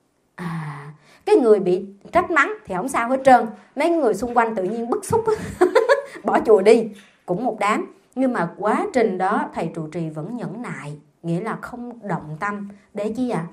À, cái người bị trách mắng thì không sao hết trơn, mấy người xung quanh tự nhiên bức xúc bỏ chùa đi, cũng một đám. Nhưng mà quá trình đó thầy trụ trì vẫn nhẫn nại, nghĩa là không động tâm. Để chi ạ? À?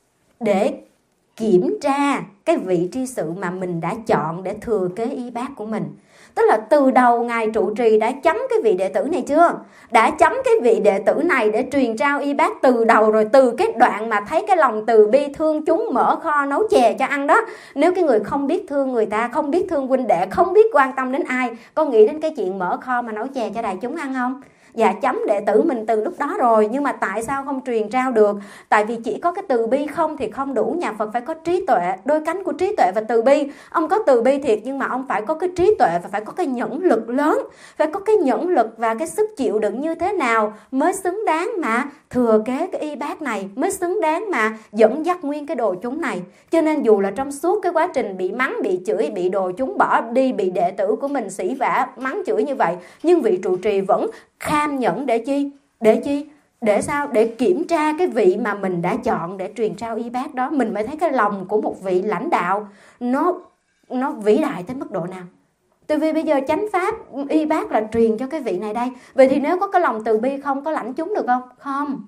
Để kiểm tra cái vị tri sự mà mình đã chọn để thừa kế y bác của mình. Tức là từ đầu Ngài trụ trì đã chấm cái vị đệ tử này chưa? Đã chấm cái vị đệ tử này để truyền trao y bác từ đầu rồi. Từ cái đoạn mà thấy cái lòng từ bi thương chúng, mở kho nấu chè cho ăn đó. Nếu cái người không biết thương người ta, không biết thương huynh đệ, không biết quan tâm đến ai, có nghĩ đến cái chuyện mở kho mà nấu chè cho đại chúng ăn không? Dạ chấm đệ tử mình từ lúc đó rồi. Nhưng mà tại sao không truyền trao được? Tại vì chỉ có cái từ bi không thì không đủ. Nhà Phật phải có trí tuệ, đôi cánh của trí tuệ và từ bi. Ông có từ bi thiệt, nhưng mà ông phải có cái trí tuệ và phải có cái nhẫn lực lớn. Phải có cái nhẫn lực và cái sức chịu đựng như thế nào mới xứng đáng mà thừa kế cái y bác này, mới xứng đáng mà dẫn dắt nguyên cái đồ chúng này. Cho nên dù là trong suốt cái quá trình bị mắng, bị chửi, bị đồ chúng bỏ đi, bị đệ tử của mình sỉ vả, mắng chửi như vậy, nhưng vị trụ trì vẫn kham nhẫn để chi? Để chi? Để sao? Để kiểm tra cái vị mà mình đã chọn để truyền trao y bác đó. Mình mới thấy cái lòng của một vị lãnh đạo nó nó vĩ đại tới mức độ nào. Tại vì bây giờ chánh pháp y bác là truyền cho cái vị này đây. Vậy thì nếu có cái lòng từ bi không có lãnh chúng được không? Không.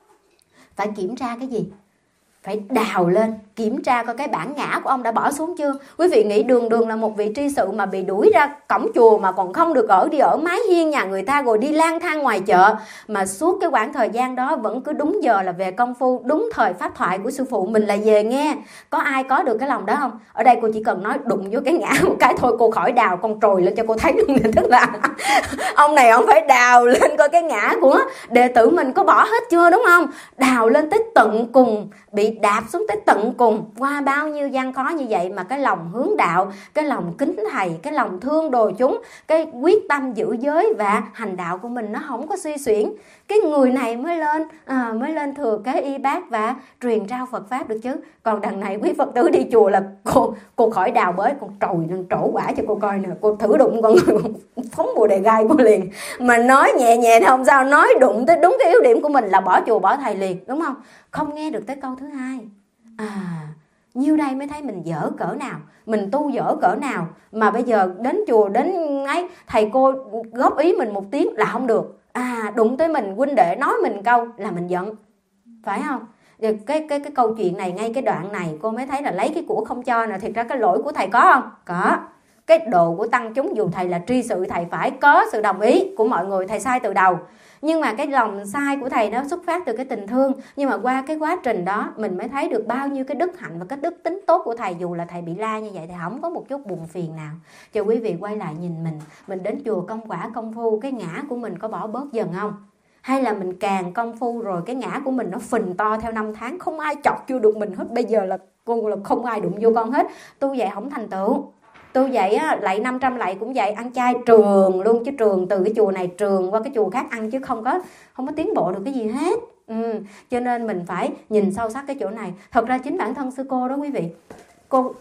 Phải kiểm tra cái gì? Phải đào lên, kiểm tra coi cái bản ngã của ông đã bỏ xuống chưa. Quý vị nghĩ đường đường là một vị tri sự mà bị đuổi ra cổng chùa mà còn không được ở, đi ở mái hiên nhà người ta rồi đi lang thang ngoài chợ, mà suốt cái quãng thời gian đó vẫn cứ đúng giờ là về công phu, đúng thời pháp thoại của sư phụ mình là về nghe. Có ai có được cái lòng đó không? Ở đây cô chỉ cần nói đụng vô cái ngã một cái thôi, cô khỏi đào con trồi lên cho cô thấy luôn. Tức là ông này ông phải đào lên coi cái ngã của đệ tử mình có bỏ hết chưa, đúng không? Đào lên tới tận cùng, bị đạp xuống tới tận cùng, qua bao nhiêu gian khó như vậy mà cái lòng hướng đạo, cái lòng kính thầy, cái lòng thương đồ chúng, cái quyết tâm giữ giới và hành đạo của mình nó không có suy xuyển, cái người này mới lên à, mới lên thừa kế y bác và truyền trao Phật pháp được chứ. Còn đằng này quý Phật tử đi chùa là cô cô khỏi đào bới, con trồi lên trổ quả cho cô coi nè, cô thử đụng con người phóng bùa đề gai cô liền. Mà nói nhẹ nhẹ thì không sao, nói đụng tới đúng cái yếu điểm của mình là bỏ chùa bỏ thầy liền, đúng không? Không nghe được tới câu thứ hai. À, nhiêu đây mới thấy mình dở cỡ nào, mình tu dở cỡ nào, mà bây giờ đến chùa đến ấy thầy cô góp ý mình một tiếng là không được. À, đụng tới mình huynh đệ nói mình câu là mình giận, phải không? Cái, cái, cái câu chuyện này, ngay cái đoạn này cô mới thấy là lấy cái của không cho nè. Thiệt ra cái lỗi của thầy có không? Có. Cái đồ của tăng chúng, dù thầy là tri sự, thầy phải có sự đồng ý của mọi người, thầy sai từ đầu. Nhưng mà cái lòng sai của thầy nó xuất phát từ cái tình thương. Nhưng mà qua cái quá trình đó mình mới thấy được bao nhiêu cái đức hạnh và cái đức tính tốt của thầy. Dù là thầy bị la như vậy thì không có một chút buồn phiền nào. Cho quý vị quay lại nhìn mình, mình đến chùa công quả công phu, cái ngã của mình có bỏ bớt dần không? Hay là mình càng công phu rồi cái ngã của mình nó phình to theo năm tháng, không ai chọc vô được mình hết. Bây giờ là con là không ai đụng vô con hết. Tu vậy không thành tựu. Tu vậy á, lạy năm trăm lạy cũng vậy, ăn chay trường luôn, chứ trường từ cái chùa này trường qua cái chùa khác ăn, chứ không có không có tiến bộ được cái gì hết. Ừ. Cho nên mình phải nhìn sâu sắc cái chỗ này. Thật ra chính bản thân sư cô đó quý vị, cô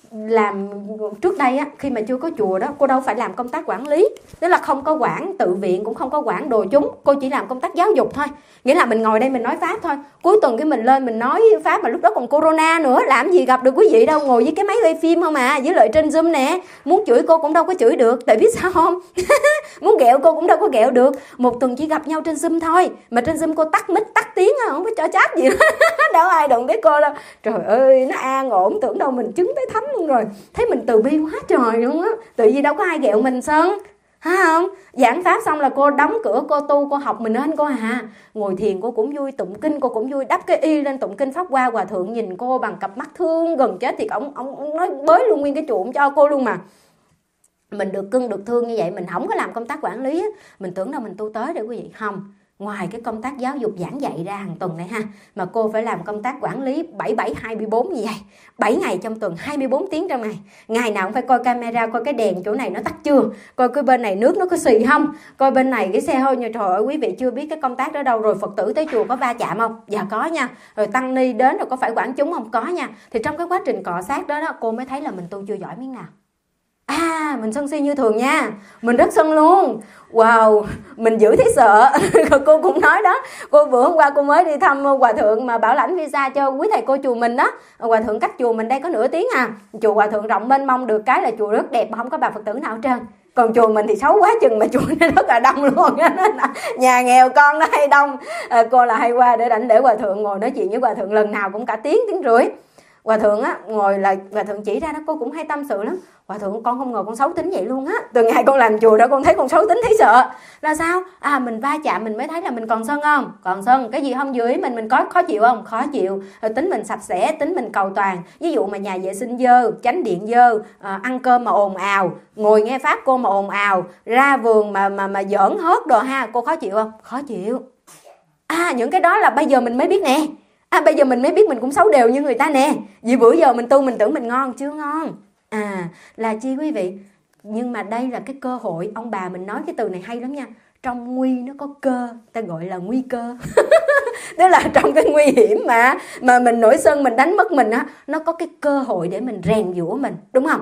làm trước đây á, khi mà chưa có chùa đó, cô đâu phải làm công tác quản lý, tức là không có quản tự viện, cũng không có quản đồ chúng, cô chỉ làm công tác giáo dục thôi. Nghĩa là mình ngồi đây mình nói pháp thôi, cuối tuần cái mình lên mình nói pháp, mà lúc đó còn corona nữa, làm gì gặp được quý vị đâu, ngồi với cái máy quay phim không à, với lại trên Zoom nè, muốn chửi cô cũng đâu có chửi được, tại biết sao không? Muốn ghẹo cô cũng đâu có ghẹo được, một tuần chỉ gặp nhau trên Zoom thôi, mà trên Zoom cô tắt mic tắt tiếng, không có cho chat gì đó. Đâu ai đụng tới cô đâu. Trời ơi, nó an ổn, tưởng đâu mình chứng tới thánh luôn rồi, thấy mình từ bi quá trời luôn á, tự vì đâu có ai ghẹo mình Sơn, hả không? Giảng pháp xong là cô đóng cửa, cô tu, cô học mình nên cô à. Ngồi thiền cô cũng vui, tụng kinh cô cũng vui, đắp cái y lên tụng kinh pháp hoa, hòa thượng nhìn cô bằng cặp mắt thương gần chết, thì ông ông, ông nói bới luôn nguyên cái chuộng cho cô luôn mà. Mình được cưng được thương như vậy, mình không có làm công tác quản lý á, mình tưởng đâu mình tu tới để quý vị, không. Ngoài cái công tác giáo dục giảng dạy ra hàng tuần này ha, mà cô phải làm công tác quản lý bảy bảy hai mươi bốn như vậy, bảy ngày trong tuần, hai mươi bốn tiếng trong ngày. Ngày nào cũng phải coi camera, coi cái đèn chỗ này nó tắt chưa, coi cái bên này nước nó có xì không, coi bên này cái xe hơi như trời ơi, quý vị chưa biết cái công tác đó đâu. Rồi Phật tử tới chùa có va chạm không? Dạ có nha. Rồi tăng ni đến rồi có phải quản chúng không? Có nha. Thì trong cái quá trình cọ sát đó, đó cô mới thấy là mình tu chưa giỏi miếng nào. À, mình sân si như thường nha, mình rất sân luôn. Wow, mình dữ thấy sợ. Cô cũng nói đó, cô bữa hôm qua cô mới đi thăm hòa thượng mà bảo lãnh visa cho quý thầy cô chùa mình đó. Hòa thượng cách chùa mình đây có nửa tiếng à. Chùa hòa thượng rộng mênh mông, được cái là chùa rất đẹp mà không có bà Phật tử nào hết trơn. Còn chùa mình thì xấu quá chừng, mà chùa nó rất là đông luôn. Nhà nghèo con nó hay đông. À, cô là hay qua để đảnh lễ hòa thượng, ngồi nói chuyện với hòa thượng lần nào cũng cả tiếng tiếng rưỡi. Hòa thượng á, ngồi là hòa thượng chỉ ra đó, cô cũng hay tâm sự lắm. Hòa thượng, con không ngờ con xấu tính vậy luôn á. Từ ngày con làm chùa đó con thấy con xấu tính thấy sợ. Là sao? À, mình va chạm mình mới thấy là mình còn sân không? Còn sân, cái gì không vừa ý mình, mình có khó chịu không? Khó chịu. Rồi tính mình sạch sẽ, tính mình cầu toàn. Ví dụ mà nhà vệ sinh dơ, chánh điện dơ, à, ăn cơm mà ồn ào, ngồi nghe pháp cô mà ồn ào, ra vườn mà mà mà giỡn hớt đồ ha, cô khó chịu không? Khó chịu. À, những cái đó là bây giờ mình mới biết nè. À, bây giờ mình mới biết mình cũng xấu đều như người ta nè. Vì bữa giờ mình tu mình tưởng mình ngon, chưa ngon. À, là chi quý vị? Nhưng mà đây là cái cơ hội. Ông bà mình nói cái từ này hay lắm nha. Trong nguy nó có cơ, ta gọi là nguy cơ. Tức là trong cái nguy hiểm mà Mà mình nổi sân, mình đánh mất mình á, nó có cái cơ hội để mình rèn giũa mình, đúng không?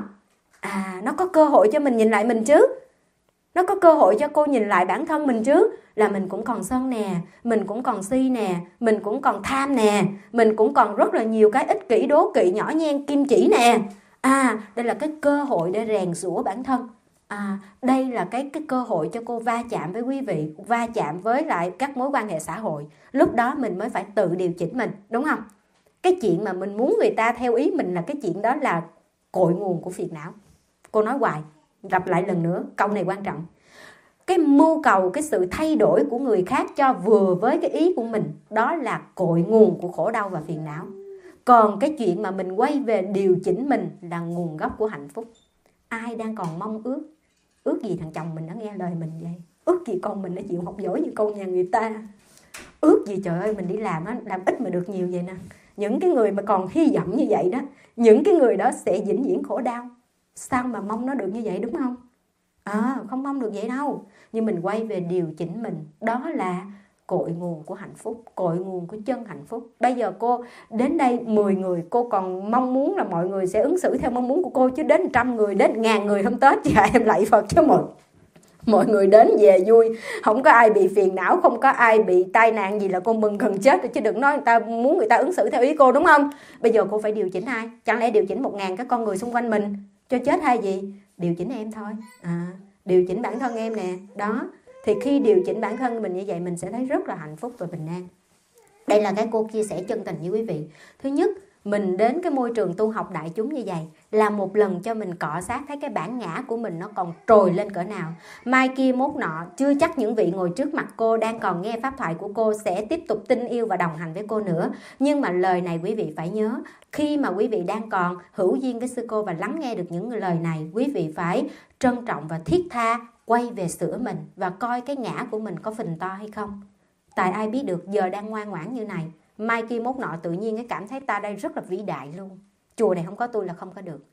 À, nó có cơ hội cho mình nhìn lại mình chứ. Nó có cơ hội cho cô nhìn lại bản thân mình chứ. Là mình cũng còn sân nè, mình cũng còn si nè, mình cũng còn tham nè, mình cũng còn rất là nhiều cái ích kỷ, đố kỵ, nhỏ nhen, kim chỉ nè. À, đây là cái cơ hội để rèn giũa bản thân. À, đây là cái, cái cơ hội cho cô va chạm với quý vị, va chạm với lại các mối quan hệ xã hội. Lúc đó mình mới phải tự điều chỉnh mình, đúng không? Cái chuyện mà mình muốn người ta theo ý mình là cái chuyện đó là cội nguồn của phiền não. Cô nói hoài, lặp lại lần nữa, câu này quan trọng. Cái mưu cầu, cái sự thay đổi của người khác cho vừa với cái ý của mình, đó là cội nguồn của khổ đau và phiền não. Còn cái chuyện mà mình quay về điều chỉnh mình là nguồn gốc của hạnh phúc. Ai đang còn mong ước, ước gì thằng chồng mình nó nghe lời mình vậy, ước gì con mình nó chịu học giỏi như con nhà người ta, ước gì trời ơi mình đi làm á, làm ít mà được nhiều vậy nè. Những cái người mà còn hy vọng như vậy đó, những cái người đó sẽ vĩnh viễn khổ đau. Sao mà mong nó được như vậy, đúng không? À, không mong được vậy đâu. Nhưng mình quay về điều chỉnh mình, đó là cội nguồn của hạnh phúc, cội nguồn của chân hạnh phúc. Bây giờ cô đến đây mười người, cô còn mong muốn là mọi người sẽ ứng xử theo mong muốn của cô, chứ đến trăm người, đến ngàn người hôm Tết dạ em lạy Phật chứ mọi mọi người đến về vui, không có ai bị phiền não, không có ai bị tai nạn gì là cô mừng gần chết rồi, chứ đừng nói người ta muốn người ta ứng xử theo ý cô, đúng không? Bây giờ cô phải điều chỉnh ai? Chẳng lẽ điều chỉnh một ngàn cái con người xung quanh mình cho chết hay gì? Điều chỉnh em thôi. À, điều chỉnh bản thân em nè. Đó, thì khi điều chỉnh bản thân mình như vậy, mình sẽ thấy rất là hạnh phúc và bình an. Đây là cái cô chia sẻ chân tình với quý vị. Thứ nhất, mình đến cái môi trường tu học đại chúng như vậy là một lần cho mình cọ sát thấy cái bản ngã của mình nó còn trồi lên cỡ nào. Mai kia mốt nọ, chưa chắc những vị ngồi trước mặt cô đang còn nghe pháp thoại của cô sẽ tiếp tục tin yêu và đồng hành với cô nữa. Nhưng mà lời này quý vị phải nhớ, khi mà quý vị đang còn hữu duyên với sư cô và lắng nghe được những lời này, quý vị phải trân trọng và thiết tha quay về sửa mình và coi cái ngã của mình có phình to hay không. Tại ai biết được, giờ đang ngoan ngoãn như này, mai kia mốt nọ tự nhiên cái cảm thấy ta đây rất là vĩ đại luôn. Chùa này không có tôi là không có được.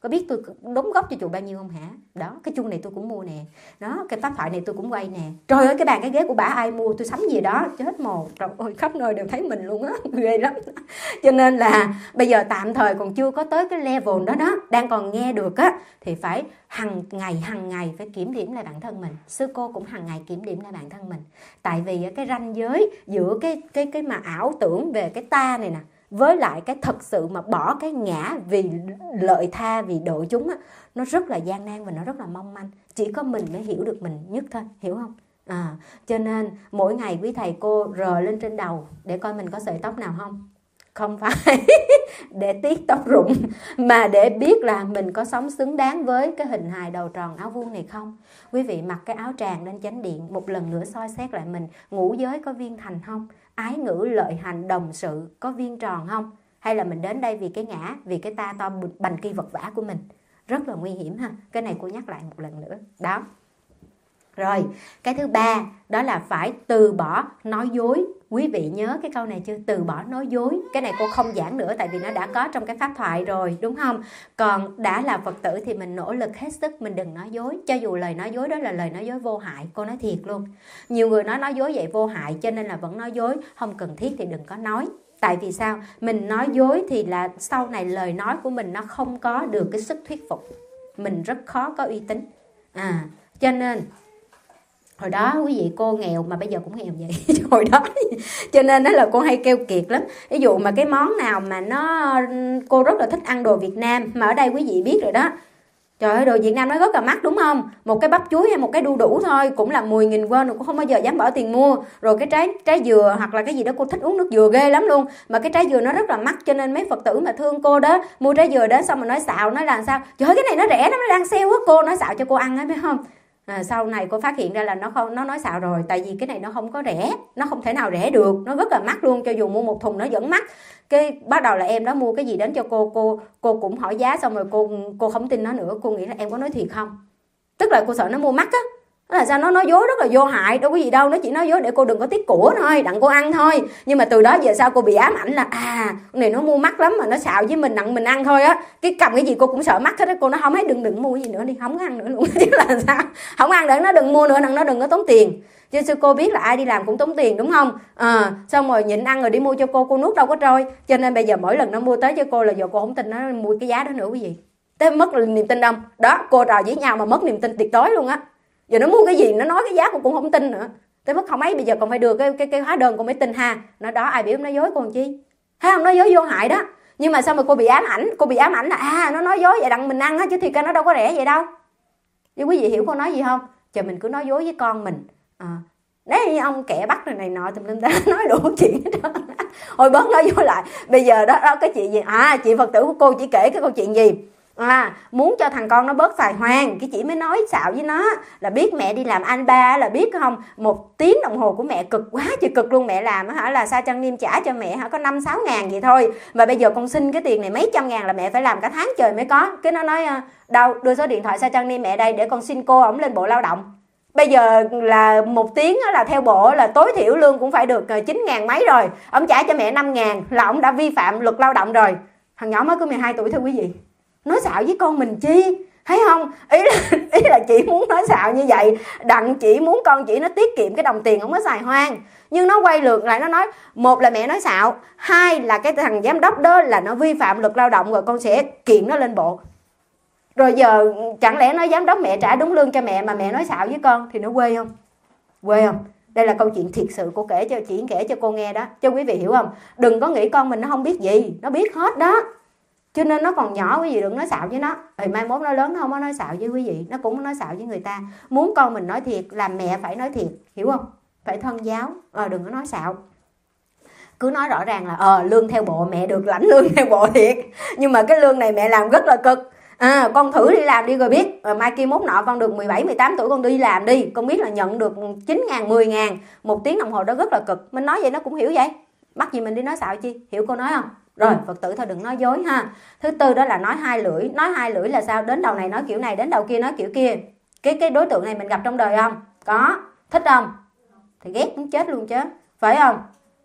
Có biết tôi đóng góp cho chùa bao nhiêu không hả? Đó, cái chuông này tôi cũng mua nè. Đó, cái pháp thoại này tôi cũng quay nè. Trời ơi, cái bàn cái ghế của bả ai mua, tôi sắm gì đó, chết mồ. Trời ơi, khắp nơi đều thấy mình luôn á, ghê lắm. Cho nên là bây giờ tạm thời còn chưa có tới cái level đó đó, đang còn nghe được á, thì phải hằng ngày hằng ngày phải kiểm điểm lại bản thân mình. Sư cô cũng hằng ngày kiểm điểm lại bản thân mình. Tại vì cái ranh giới giữa cái cái cái mà ảo tưởng về cái ta này nè, với lại cái thật sự mà bỏ cái ngã vì lợi tha, vì độ chúng á, nó rất là gian nan và nó rất là mong manh. Chỉ có mình mới hiểu được mình nhất thôi, hiểu không? À, cho nên mỗi ngày quý thầy cô rờ lên trên đầu để coi mình có sợi tóc nào không. Không phải để tiếc tóc rụng, mà để biết là mình có sống xứng đáng với cái hình hài đầu tròn áo vuông này không. Quý vị mặc cái áo tràng lên chánh điện, một lần nữa soi xét lại mình, ngũ giới có viên thành không? Ái ngữ lợi hành đồng sự có viên tròn không? Hay là mình đến đây vì cái ngã, vì cái ta to bành kỳ vật vã của mình. Rất là nguy hiểm ha. Cái này cô nhắc lại một lần nữa. Đó. Rồi, cái thứ ba đó là phải từ bỏ nói dối. Quý vị nhớ cái câu này chưa? Từ bỏ nói dối. Cái này cô không giảng nữa tại vì nó đã có trong cái pháp thoại rồi, đúng không? Còn đã là Phật tử thì mình nỗ lực hết sức, mình đừng nói dối. Cho dù lời nói dối đó là lời nói dối vô hại, cô nói thiệt luôn. Nhiều người nói nói dối vậy vô hại cho nên là vẫn nói dối, không cần thiết thì đừng có nói. Tại vì sao? Mình nói dối thì là sau này lời nói của mình nó không có được cái sức thuyết phục. Mình rất khó có uy tín. À, cho nên hồi đó quý vị cô nghèo mà bây giờ cũng nghèo vậy. Hồi đó cho nên đó là cô hay keo kiệt lắm. Ví dụ mà cái món nào mà nó cô rất là thích ăn đồ Việt Nam, mà ở đây quý vị biết rồi đó. Trời ơi, đồ Việt Nam nó rất là mắc đúng không? Một cái bắp chuối hay một cái đu đủ thôi cũng là mười nghìn won rồi, cũng không bao giờ dám bỏ tiền mua. Rồi cái trái trái dừa hoặc là cái gì đó, cô thích uống nước dừa ghê lắm luôn. Mà cái trái dừa nó rất là mắc cho nên mấy Phật tử mà thương cô đó, mua trái dừa đó xong mà nói xạo, nói là sao? Trời ơi, cái này nó rẻ lắm, nó đang sale á, cô nói xạo cho cô ăn á, biết không? À, sau này cô phát hiện ra là nó không nó nói xạo rồi, tại vì cái này nó không có rẻ, nó không thể nào rẻ được, nó rất là mắc luôn, cho dù mua một thùng nó vẫn mắc. Cái bắt đầu là em đó mua cái gì đến cho cô, cô cô cũng hỏi giá, xong rồi cô cô không tin nó nữa, cô nghĩ là em có nói thiệt không, tức là cô sợ nó mua mắc á. Đó là sao? Nó nói dối rất là vô hại, đâu có gì đâu, nó chỉ nói dối để cô đừng có tiếc của thôi, đặng cô ăn thôi. Nhưng mà từ đó về sau cô bị ám ảnh là à, con này nó mua mắc lắm mà nó xạo với mình, đặng mình ăn thôi á. Cái cầm cái gì cô cũng sợ mắc hết á, cô nó không thấy đừng đừng mua cái gì nữa đi, không có ăn nữa luôn. Chứ là sao? Không ăn đặng nó đừng mua nữa, đặng nó đừng có tốn tiền. Chứ sư cô biết là ai đi làm cũng tốn tiền đúng không? À, xong rồi nhịn ăn rồi đi mua cho cô, cô nuốt đâu có trôi. Cho nên bây giờ mỗi lần nó mua tới cho cô là giờ cô không tin nó mua cái giá đó nữa quý vị. Thế mất niềm tin không? Đó, cô trò với nhau mà mất niềm tin tuyệt đối luôn á. Giờ nó mua cái gì nó nói cái giá cô cũng không tin nữa. Tới mức không ấy bây giờ còn phải đưa cái cái cái hóa đơn cô mới tin ha. Nó đó ai biểu nói dối còn chi. Thấy không, nói dối vô hại đó. Nhưng mà sao mà cô bị ám ảnh, cô bị ám ảnh là à nó nói dối vậy đặng mình ăn á, chứ thì cái nó đâu có rẻ vậy đâu. Chứ quý vị hiểu cô nói gì không? Chờ mình cứ nói dối với con mình. À, đấy ông kẻ bắt rồi này nọ tùm lum ta nói đủ chuyện hết đó. Hồi bớt nói vô lại. Bây giờ đó đó cái chuyện gì? À chị Phật tử của cô chỉ kể cái câu chuyện gì? À, muốn cho thằng con nó bớt xài hoang, cái chị mới nói xạo với nó là biết mẹ đi làm anh ba là biết không, một tiếng đồng hồ của mẹ cực quá chứ cực luôn, mẹ làm hả là Sa Trăng Niêm trả cho mẹ hả có năm sáu ngàn vậy thôi, mà bây giờ con xin cái tiền này mấy trăm ngàn là mẹ phải làm cả tháng trời mới có. Cái nó nói đâu đưa số điện thoại Sa Trăng Niêm mẹ đây để con xin cô ổng lên Bộ Lao động. Bây giờ là một tiếng là theo bộ là tối thiểu lương cũng phải được chín ngàn mấy rồi, ổng trả cho mẹ năm ngàn là ổng đã vi phạm luật lao động rồi. Thằng nhỏ mới có mười hai tuổi thôi quý vị, nói xạo với con mình chi, thấy không? Ý là, ý là chị muốn nói xạo như vậy đặng chị muốn con chị nó tiết kiệm cái đồng tiền không có xài hoang. Nhưng nó quay lượt lại nó nói, một là mẹ nói xạo, hai là cái thằng giám đốc đó là nó vi phạm luật lao động rồi con sẽ kiện nó lên bộ. Rồi giờ chẳng lẽ nói giám đốc mẹ trả đúng lương cho mẹ mà mẹ nói xạo với con thì nó quê không? Quê không? Đây là câu chuyện thiệt sự cô kể cho chị, kể cho cô nghe đó, cho quý vị hiểu không? Đừng có nghĩ con mình nó không biết gì, nó biết hết đó. Cho nên nó còn nhỏ quý vị đừng nói xạo với nó. Rồi mai mốt nó lớn nó không có nói xạo với quý vị, nó cũng nói xạo với người ta. Muốn con mình nói thiệt, làm mẹ phải nói thiệt, hiểu không? Phải thân giáo, ờ, đừng có nói xạo. Cứ nói rõ ràng là ờ lương theo bộ mẹ được lãnh lương theo bộ thiệt, nhưng mà cái lương này mẹ làm rất là cực. À, con thử đi làm đi rồi biết. Rồi mai kia mốt nọ con được mười bảy, mười tám tuổi con đi làm đi, con biết là nhận được chín ngàn, mười ngàn một tiếng đồng hồ đó rất là cực. Mình nói vậy nó cũng hiểu vậy. Bắt gì mình đi nói xạo chi? Hiểu cô nói không? Rồi, Phật tử thôi đừng nói dối ha. Thứ tư đó là nói hai lưỡi. Nói hai lưỡi là sao? Đến đầu này nói kiểu này, đến đầu kia nói kiểu kia. Cái cái đối tượng này mình gặp trong đời không? Có. Thích không? Thì ghét muốn chết luôn chứ, phải không?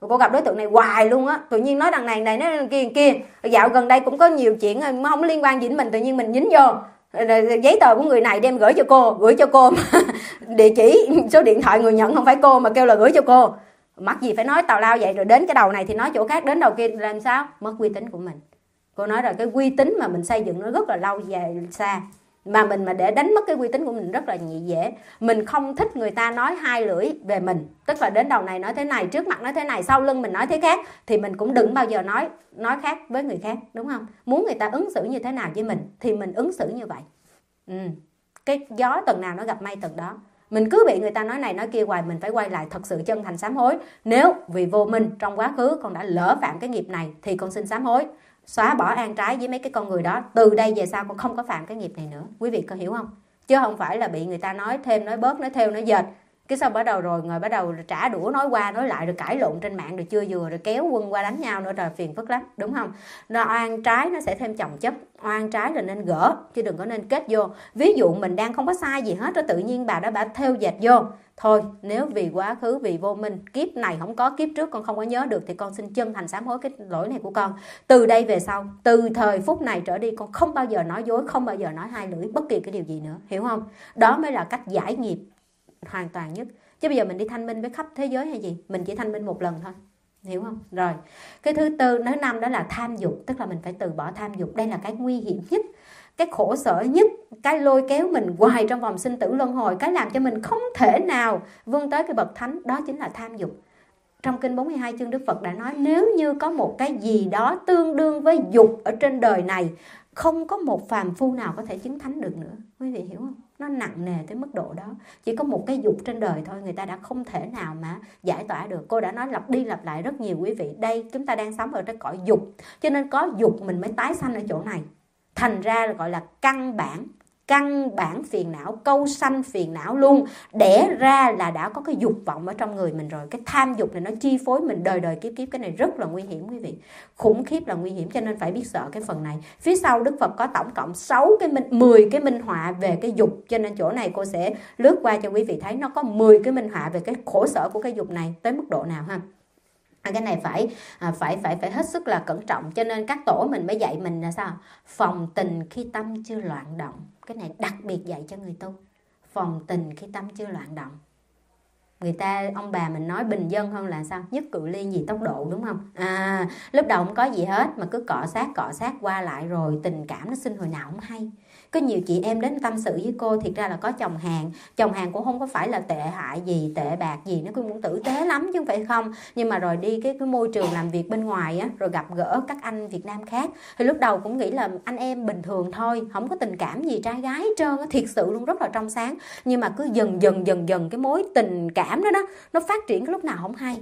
Cô gặp đối tượng này hoài luôn á, tự nhiên nói đằng này này nói đằng kia đằng kia. Dạo gần đây cũng có nhiều chuyện không liên quan gì đến mình, tự nhiên mình dính vô. Giấy tờ của người này đem gửi cho cô, gửi cho cô mà địa chỉ số điện thoại người nhận không phải cô mà kêu là gửi cho cô. Mắc gì phải nói tào lao vậy, rồi đến cái đầu này thì nói chỗ khác, đến đầu kia làm sao? Mất uy tín của mình. Cô nói rồi, cái uy tín mà mình xây dựng nó rất là lâu dài xa, mà mình mà để đánh mất cái uy tín của mình rất là dễ. Mình không thích người ta nói hai lưỡi về mình, tức là đến đầu này nói thế này, trước mặt nói thế này, sau lưng mình nói thế khác, thì mình cũng đừng bao giờ nói nói khác với người khác, đúng không? Muốn người ta ứng xử như thế nào với mình thì mình ứng xử như vậy. Ừ. Cái gió tầng nào nó gặp mây tầng đó. Mình cứ bị người ta nói này nói kia hoài, mình phải quay lại thật sự chân thành sám hối. Nếu vì vô minh trong quá khứ con đã lỡ phạm cái nghiệp này thì con xin sám hối, xóa bỏ an trái với mấy cái con người đó. Từ đây về sau con không có phạm cái nghiệp này nữa. Quý vị có hiểu không? Chứ không phải là bị người ta nói thêm, nói bớt, nói theo, nói dệt. Cái xong bắt đầu rồi ngồi bắt đầu trả đũa, nói qua nói lại, rồi cãi lộn trên mạng, rồi chưa vừa rồi kéo quân qua đánh nhau nữa, rồi phiền phức lắm, đúng không? Nó oan trái nó sẽ thêm chồng chất. Oan trái là nên gỡ chứ đừng có nên kết vô. Ví dụ mình đang không có sai gì hết, đó tự nhiên bà đó bà theo dệt vô. Thôi nếu vì quá khứ, vì vô minh, kiếp này không có, kiếp trước con không có nhớ được, thì con xin chân thành sám hối cái lỗi này của con. Từ đây về sau, từ thời phút này trở đi, con không bao giờ nói dối, không bao giờ nói hai lưỡi bất kỳ cái điều gì nữa, hiểu không? Đó mới là cách giải nghiệp hoàn toàn nhất. Chứ bây giờ mình đi thanh minh với khắp thế giới hay gì, mình chỉ thanh minh một lần thôi, hiểu không? Rồi cái thứ tư, thứ năm đó là tham dục, tức là mình phải từ bỏ tham dục. Đây là cái nguy hiểm nhất, cái khổ sở nhất, cái lôi kéo mình hoài trong vòng sinh tử luân hồi, cái làm cho mình không thể nào vươn tới cái bậc thánh, đó chính là tham dục. Trong kinh bốn mươi hai chương Đức Phật đã nói, nếu như có một cái gì đó tương đương với dục ở trên đời này, không có một phàm phu nào có thể chứng thánh được nữa. Quý vị hiểu không? Nó nặng nề tới mức độ đó. Chỉ có một cái dục trên đời thôi, người ta đã không thể nào mà giải tỏa được. Cô đã nói lặp đi lặp lại rất nhiều quý vị. Đây chúng ta đang sống ở cái cõi dục, cho nên có dục mình mới tái sanh ở chỗ này. Thành ra là gọi là căn bản, căn bản phiền não, câu sanh phiền não luôn. Đẻ ra là đã có cái dục vọng ở trong người mình rồi. Cái tham dục này nó chi phối mình đời đời kiếp kiếp. Cái này rất là nguy hiểm quý vị, khủng khiếp là nguy hiểm, cho nên phải biết sợ cái phần này. Phía sau Đức Phật có tổng cộng sáu cái minh, mười cái minh họa về cái dục. Cho nên chỗ này cô sẽ lướt qua cho quý vị thấy nó có mười cái minh họa về cái khổ sở của cái dục này tới mức độ nào ha. Cái này phải phải phải phải hết sức là cẩn trọng, cho nên các tổ mình mới dạy mình là sao? Phòng tình khi tâm chưa loạn động. Cái này đặc biệt dạy cho người tu. Phòng tình khi tâm chưa loạn động. Người ta, ông bà mình nói bình dân hơn là sao? Nhất cự ly gì tốc độ, đúng không? À, lúc đầu không có gì hết mà cứ cọ sát cọ sát qua lại, rồi tình cảm nó sinh hồi nào không hay. Có nhiều chị em đến tâm sự với cô, thiệt ra là có chồng hàng. Chồng hàng cũng không có phải là tệ hại gì, tệ bạc gì, nó cũng tử tế lắm chứ không phải không. Nhưng mà rồi đi cái, cái môi trường làm việc bên ngoài á, rồi gặp gỡ các anh Việt Nam khác, thì lúc đầu cũng nghĩ là anh em bình thường thôi, không có tình cảm gì trai gái hết trơn á, thiệt sự luôn, rất là trong sáng. Nhưng mà cứ dần dần dần dần cái mối tình cảm đó đó, nó phát triển cái lúc nào không hay.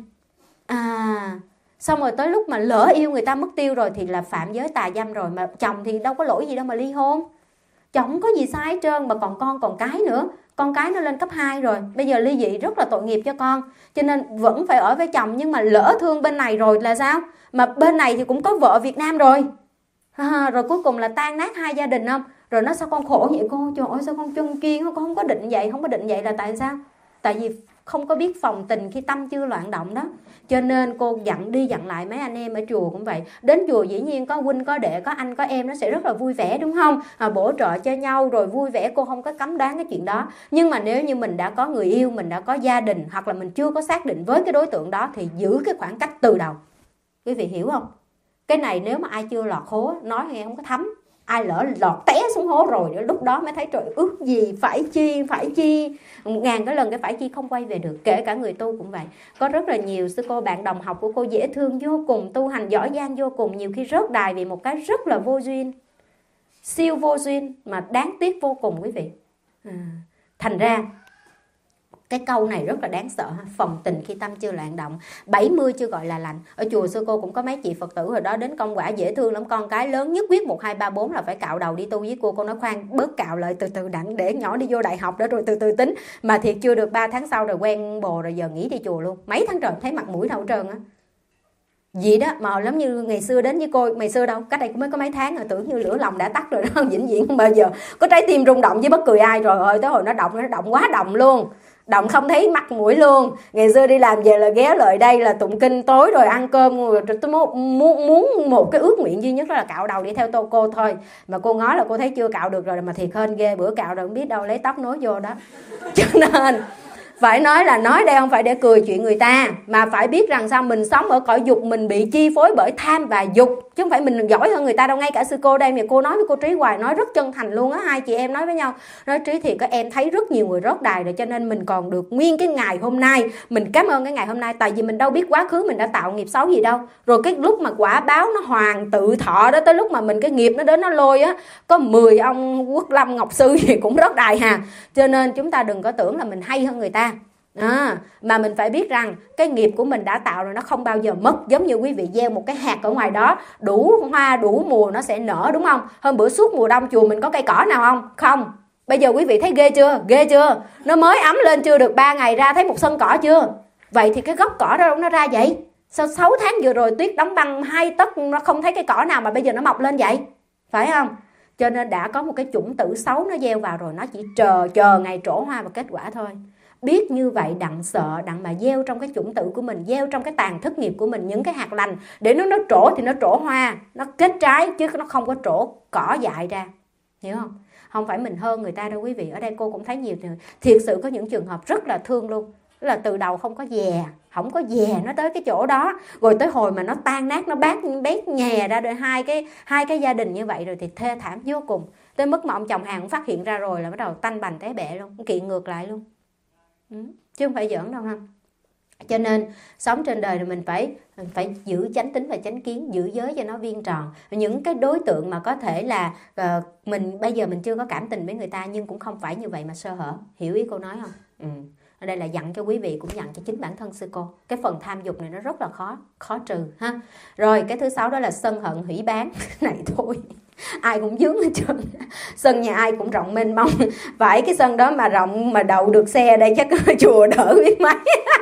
À... Xong rồi tới lúc mà lỡ yêu người ta mất tiêu rồi thì là phạm giới tà dâm rồi. Mà chồng thì đâu có lỗi gì đâu mà ly hôn. Chồng không có gì sai hết trơn, mà còn con còn cái nữa. Con cái nó lên cấp hai rồi, bây giờ ly dị rất là tội nghiệp cho con. Cho nên vẫn phải ở với chồng. Nhưng mà lỡ thương bên này rồi là sao? Mà bên này thì cũng có vợ Việt Nam rồi. À, rồi cuối cùng là tan nát hai gia đình không? Rồi nó sao con khổ vậy cô? Trời ơi sao con chân kiên, con không có định vậy. Không có định vậy là tại sao? Tại vì không có biết phòng tình khi tâm chưa loạn động đó. Cho nên cô dặn đi dặn lại mấy anh em ở chùa cũng vậy. Đến chùa dĩ nhiên có huynh, có đệ, có anh, có em, nó sẽ rất là vui vẻ, đúng không? À, bổ trợ cho nhau rồi vui vẻ, cô không có cấm đoán cái chuyện đó. Nhưng mà nếu như mình đã có người yêu, mình đã có gia đình, hoặc là mình chưa có xác định với cái đối tượng đó, thì giữ cái khoảng cách từ đầu. Quý vị hiểu không? Cái này nếu mà ai chưa lọt hố, nói nghe không có thấm. Ai lỡ lọt té xuống hố rồi, lúc đó mới thấy trời ước gì, phải chi, phải chi. Một ngàn cái lần cái phải chi không quay về được. Kể cả người tu cũng vậy. Có rất là nhiều sư cô bạn đồng học của cô dễ thương vô cùng, tu hành giỏi giang vô cùng, nhiều khi rớt đài vì một cái rất là vô duyên, siêu vô duyên mà đáng tiếc vô cùng quý vị. À, thành ra cái câu này rất là đáng sợ. Phòng tình khi tâm chưa loạn động. Bảy mươi chưa gọi là lành. Ở chùa sư cô cũng có mấy chị Phật tử hồi đó đến công quả dễ thương lắm. Con cái lớn nhất quyết một hai ba bốn là phải cạo đầu đi tu với cô. Cô nói khoan bớt cạo lại, từ từ đặng để nhỏ đi vô đại học đó rồi từ từ tính. Mà thiệt chưa được ba tháng sau rồi quen bồ rồi, giờ nghỉ đi chùa luôn. Mấy tháng trời thấy mặt mũi đâu trơn á. Vậy đó mà lắm như ngày xưa đến với cô, ngày xưa đâu, cách đây cũng mới có mấy tháng rồi, tưởng như lửa lòng đã tắt rồi đó, vĩnh viễn không bao giờ có trái tim rung động với bất cứ ai. Rồi ơi tới hồi nó động, nó động quá động luôn. Động không thấy mặt mũi luôn. Ngày xưa đi làm về là ghé lại đây là tụng kinh tối rồi ăn cơm, rồi tôi muốn, muốn, muốn một cái ước nguyện duy nhất đó là cạo đầu đi theo tô cô thôi. Mà cô ngó là cô thấy chưa cạo được rồi, mà thiệt hên ghê, bữa cạo rồi không biết đâu lấy tóc nối vô đó. Cho nên phải nói là nói đây không phải để cười chuyện người ta, mà phải biết rằng sao mình sống ở cõi dục, mình bị chi phối bởi tham và dục, chứ không phải mình giỏi hơn người ta đâu. Ngay cả sư cô đây mà cô nói với cô Trí hoài, nói rất chân thành luôn á, hai chị em nói với nhau, nói Trí thì các em thấy rất nhiều người rớt đài rồi, cho nên mình còn được nguyên cái ngày hôm nay, mình cảm ơn cái ngày hôm nay, tại vì mình đâu biết quá khứ mình đã tạo nghiệp xấu gì đâu. Rồi cái lúc mà quả báo nó hoàn tự thọ đó, tới lúc mà mình cái nghiệp nó đến nó lôi á, có mười ông Quốc Lâm Ngọc Sư gì cũng rớt đài hà. Cho nên chúng ta đừng có tưởng là mình hay hơn người ta. À, mà mình phải biết rằng cái nghiệp của mình đã tạo rồi nó không bao giờ mất. Giống như quý vị gieo một cái hạt ở ngoài đó, đủ hoa đủ mùa nó sẽ nở, đúng không? Hôm bữa suốt mùa đông chùa mình có cây cỏ nào không? Không. Bây giờ quý vị thấy ghê chưa? Ghê chưa? Nó mới ấm lên chưa được ba ngày ra thấy một sân cỏ chưa? Vậy thì cái gốc cỏ đó nó ra vậy? Sao sáu tháng vừa rồi tuyết đóng băng hai tấc nó không thấy cái cỏ nào mà bây giờ nó mọc lên vậy? Phải không? Cho nên đã có một cái chủng tử xấu nó gieo vào rồi, nó chỉ chờ chờ ngày trổ hoa và kết quả thôi. Biết như vậy đặng sợ, đặng mà gieo trong cái chủng tử của mình, gieo trong cái tàn thức nghiệp của mình những cái hạt lành, để nó nó trổ thì nó trổ hoa, nó kết trái, chứ nó không có trổ cỏ dại ra. Hiểu không? Không phải mình hơn người ta đâu quý vị. Ở đây cô cũng thấy nhiều, thiệt sự có những trường hợp rất là thương luôn. Tức là từ đầu không có dè, không có dè nó tới cái chỗ đó, rồi tới hồi mà nó tan nát, nó bát bét nhè ra rồi hai cái hai cái gia đình như vậy rồi thì thê thảm vô cùng. Tới mức mà ông chồng hàng cũng phát hiện ra rồi là bắt đầu tanh bành té bẹ luôn, kiện ngược lại luôn. Ừ, chứ không phải giỡn đâu ha. Cho nên sống trên đời thì mình phải phải giữ chánh tính và chánh kiến, giữ giới cho nó viên tròn. Những cái đối tượng mà có thể là uh, mình bây giờ mình chưa có cảm tình với người ta, nhưng cũng không phải như vậy mà sơ hở. Hiểu ý cô nói không? Ừ. Ở đây là dặn cho quý vị, cũng dặn cho chính bản thân sư cô. Cái phần tham dục này nó rất là khó khó trừ ha. Rồi cái thứ sáu đó là sân hận hủy bán. Này thôi, ai cũng dướng hết trơn. Sân nhà ai cũng rộng mênh mông. Phải cái sân đó mà rộng mà đậu được xe đây chắc chùa đỡ biết mấy.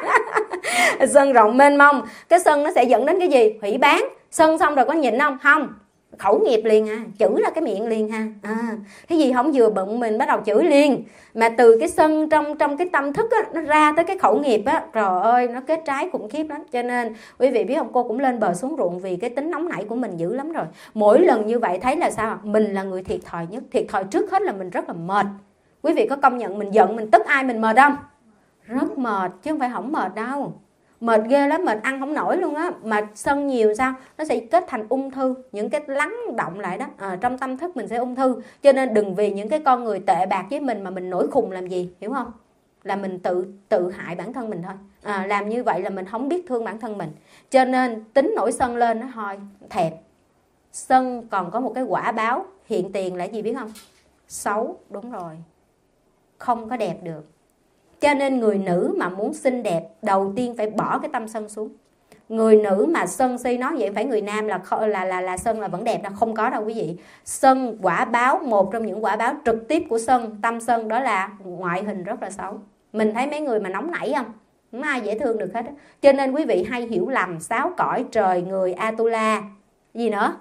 Sân rộng mênh mông, cái sân nó sẽ dẫn đến cái gì? Hủy bán. Sân xong rồi có nhịn không? Không. Khẩu nghiệp liền ha, chửi là cái miệng liền ha. À, cái gì không vừa bụng mình bắt đầu chửi liền. Mà từ cái sân trong trong cái tâm thức á, nó ra tới cái khẩu nghiệp á, trời ơi nó kết trái khủng khiếp lắm. Cho nên quý vị biết không, cô cũng lên bờ xuống ruộng vì cái tính nóng nảy của mình dữ lắm rồi. Mỗi lần như vậy thấy là sao? Mình là người thiệt thòi nhất. Thiệt thòi trước hết là mình rất là mệt. Quý vị có công nhận mình giận, mình tức ai mình mệt không? Rất mệt, chứ không phải không mệt đâu. Mệt ghê lắm, mệt ăn không nổi luôn á. Mà sân nhiều sao? Nó sẽ kết thành ung thư. Những cái lắng động lại đó, à, trong tâm thức mình sẽ ung thư. Cho nên đừng vì những cái con người tệ bạc với mình mà mình nổi khùng làm gì, hiểu không? Là mình tự tự hại bản thân mình thôi. À, làm như vậy là mình không biết thương bản thân mình. Cho nên tính nổi sân lên nó thôi, thẹp. Sân còn có một cái quả báo hiện tiền là gì biết không? Xấu, đúng rồi. Không có đẹp được. Cho nên người nữ mà muốn xinh đẹp, đầu tiên phải bỏ cái tâm sân xuống. Người nữ mà sân si nói vậy phải người nam là là là là sân là vẫn đẹp đâu, không có đâu quý vị. Sân quả báo, một trong những quả báo trực tiếp của sân, tâm sân đó là ngoại hình rất là xấu. Mình thấy mấy người mà nóng nảy không? Không ai dễ thương được hết. Cho nên quý vị hay hiểu lầm sáu cõi trời người Atula. Gì nữa?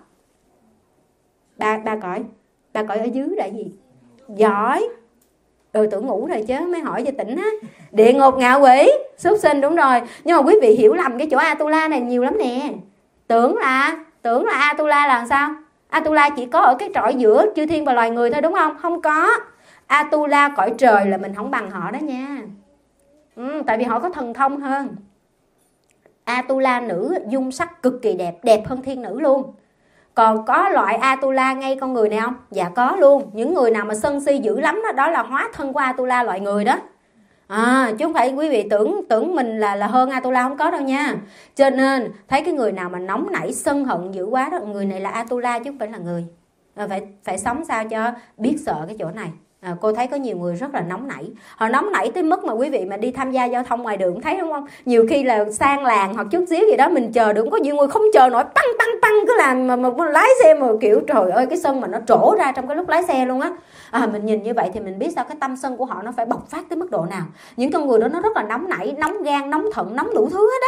Ba ba cõi. Ba cõi ở dưới là gì? Giỏi. Ừ, tưởng ngủ rồi chứ mới hỏi cho tỉnh á. Địa ngục ngạ quỷ súc sinh, đúng rồi. Nhưng mà quý vị hiểu lầm cái chỗ Atula này nhiều lắm nè. Tưởng là tưởng là Atula là làm sao? Atula chỉ có ở cái trọi giữa chư thiên và loài người thôi, đúng không? Không có. Atula cõi trời là mình không bằng họ đó nha. Ừ, tại vì họ có thần thông hơn. Atula nữ dung sắc cực kỳ đẹp, đẹp hơn thiên nữ luôn. Còn có loại Atula ngay con người này không? Dạ có luôn. Những người nào mà sân si dữ lắm đó, đó là hóa thân của Atula loại người đó. À, chứ không phải quý vị tưởng tưởng mình là là hơn Atula, không có đâu nha. Cho nên thấy cái người nào mà nóng nảy sân hận dữ quá đó, người này là Atula chứ không phải là người. À, phải phải sống sao cho biết sợ cái chỗ này. À, cô thấy có nhiều người rất là nóng nảy. Họ nóng nảy tới mức mà quý vị mà đi tham gia giao thông ngoài đường thấy đúng không? Nhiều khi là sang làng hoặc chút xíu gì đó mình chờ được, có nhiều người không chờ nổi, băng băng băng cứ làm mà, mà, mà lái xe mà kiểu trời ơi cái sân mà nó trổ ra trong cái lúc lái xe luôn á. À, mình nhìn như vậy thì mình biết sao cái tâm sân của họ nó phải bộc phát tới mức độ nào. Những con người đó nó rất là nóng nảy, nóng gan, nóng thận, nóng đủ thứ hết á.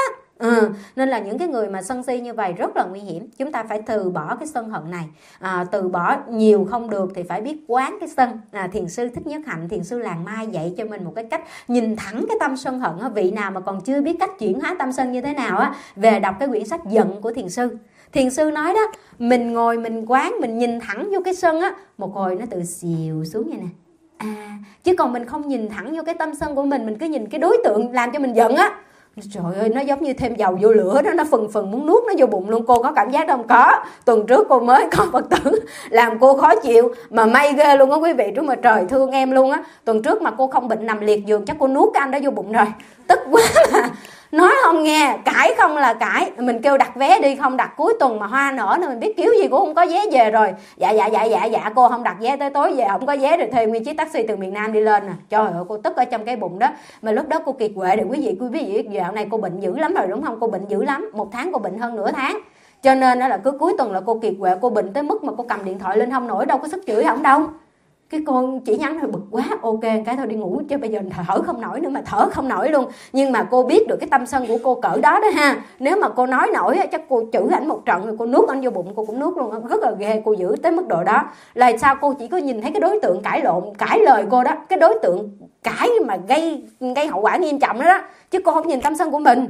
Ừ, nên là những cái người mà sân si như vậy rất là nguy hiểm. Chúng ta phải từ bỏ cái sân hận này. à, Từ bỏ nhiều không được thì phải biết quán cái sân. à, Thiền sư Thích Nhất Hạnh, thiền sư Làng Mai dạy cho mình một cái cách nhìn thẳng cái tâm sân hận á. Vị nào mà còn chưa biết cách chuyển hóa tâm sân như thế nào á, về đọc cái quyển sách Giận của thiền sư. Thiền sư nói đó, mình ngồi mình quán, mình nhìn thẳng vô cái sân á, một hồi nó tự xìu xuống vậy nè. À, chứ còn mình không nhìn thẳng vô cái tâm sân của mình, mình cứ nhìn cái đối tượng làm cho mình giận á, trời ơi, nó giống như thêm dầu vô lửa đó, nó phừng phừng muốn nuốt nó vô bụng luôn. Cô có cảm giác đó không? Có. Tuần trước cô mới có Phật tử làm cô khó chịu, mà may ghê luôn á quý vị, trước mà trời thương em luôn á. Tuần trước mà cô không bệnh nằm liệt giường, chắc cô nuốt cái anh đó vô bụng rồi. Tức quá mà nói không nghe, cãi không là cãi. Mình kêu đặt vé đi, không đặt cuối tuần mà hoa nở nên mình biết kiểu gì cô không có vé về rồi. Dạ dạ dạ dạ dạ cô không đặt vé tới tối về không có vé, rồi thuê nguyên chiếc taxi từ miền Nam đi lên nè. Trời ơi, cô tức ở trong cái bụng đó. Mà lúc đó cô kiệt quệ để quý vị quý vị dạo này cô bệnh dữ lắm rồi đúng không? Cô bệnh dữ lắm, một tháng cô bệnh hơn nửa tháng. Cho nên đó là cứ cuối tuần là cô kiệt quệ, cô bệnh tới mức mà cô cầm điện thoại lên không nổi, đâu có sức chửi ổng đâu. Cái con chỉ nhắn thôi, bực quá, ok cái thôi đi ngủ, chứ bây giờ thở không nổi nữa, mà thở không nổi luôn. Nhưng mà cô biết được cái tâm sân của cô cỡ đó đó ha. Nếu mà cô nói nổi chắc cô chửi ảnh một trận rồi cô nuốt anh vô bụng, cô cũng nuốt luôn. Rất là ghê, cô giữ tới mức độ đó. Là sao? Cô chỉ có nhìn thấy cái đối tượng cãi lộn, cãi lời cô đó, cái đối tượng cãi mà gây gây hậu quả nghiêm trọng đó đó, chứ cô không nhìn tâm sân của mình.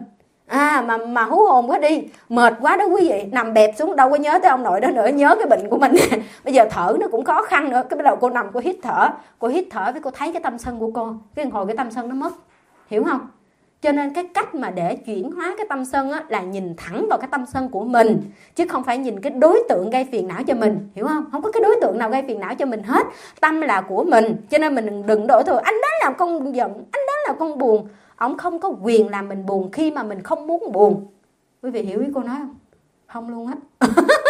À mà mà hú hồn quá đi, mệt quá đó quý vị, nằm bẹp xuống đâu có nhớ tới ông nội đó nữa, nhớ cái bệnh của mình. Bây giờ thở nó cũng khó khăn nữa, cái bắt đầu cô nằm cô hít thở, cô hít thở với cô thấy cái tâm sân của cô, cái hồi cái tâm sân nó mất, hiểu không? Cho nên cái cách mà để chuyển hóa cái tâm sân á, là nhìn thẳng vào cái tâm sân của mình, chứ không phải nhìn cái đối tượng gây phiền não cho mình, hiểu không? Không có cái đối tượng nào gây phiền não cho mình hết, tâm là của mình. Cho nên mình đừng đổ thừa anh đó làm con giận, anh đó làm con buồn. Ông không có quyền làm mình buồn khi mà mình không muốn buồn. Quý vị hiểu ý cô nói không? Không luôn á.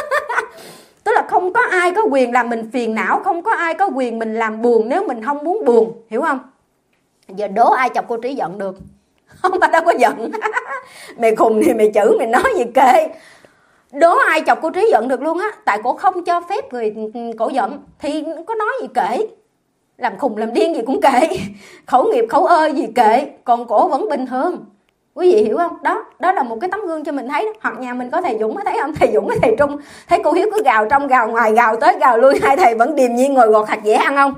Tức là không có ai có quyền làm mình phiền não, không có ai có quyền mình làm buồn nếu mình không muốn buồn, hiểu không? Giờ đố ai chọc cô Trí giận được? Không, ta đâu có giận. Mày khùng thì mày chửi, mày nói gì kệ. Đố ai chọc cô Trí giận được luôn á. Tại cổ không cho phép người cổ giận, thì có nói gì kệ. Làm khùng làm điên gì cũng kệ, khẩu nghiệp khẩu ơ gì kệ, còn cổ vẫn bình thường. Quý vị hiểu không? Đó, đó là một cái tấm gương cho mình thấy đó. Hoặc nhà mình có thầy Dũng, thấy không? Thầy Dũng với thầy Trung, thấy cô Hiếu cứ gào trong gào ngoài, gào tới gào lui, hai thầy vẫn điềm nhiên ngồi gọt hạt dẻ ăn không?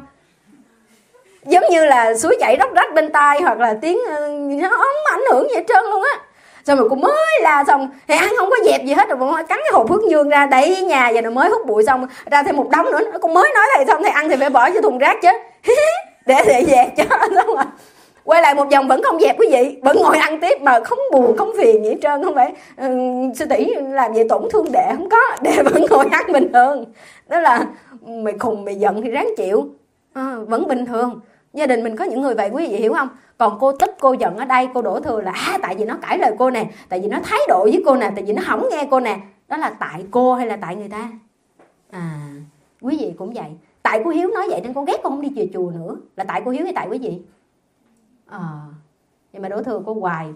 Giống như là suối chảy róc rách bên tai, hoặc là tiếng nó không ảnh hưởng gì hết trơn luôn á. Xong rồi cô mới la xong thì ăn không có dẹp gì hết, rồi cắn cái hộp hướng dương ra đẩy nhà, và nó mới hút bụi xong ra thêm một đống nữa. Cô mới nói thầy xong thầy ăn thì phải bỏ cho thùng rác chứ. Để thầy dẹp cho. Xong rồi quay lại một vòng vẫn không dẹp quý vị, vẫn ngồi ăn tiếp mà không buồn không phiền gì hết trơn. Không phải uh, sư tỷ làm gì tổn thương đệ, không có, đệ vẫn ngồi ăn bình thường. Đó là mày khùng mày giận thì ráng chịu, à, vẫn bình thường. Gia đình mình có những người vậy quý vị hiểu không? Còn cô tức cô giận ở đây cô đổ thừa là à, tại vì nó cãi lời cô nè, tại vì nó thái độ với cô nè, tại vì nó không nghe cô nè. Đó là tại cô hay là tại người ta? À, quý vị cũng vậy. Tại cô Hiếu nói vậy nên con ghét con không đi chùa chùa nữa, là tại cô Hiếu hay tại quý vị? À, vậy mà đổ thừa cô hoài.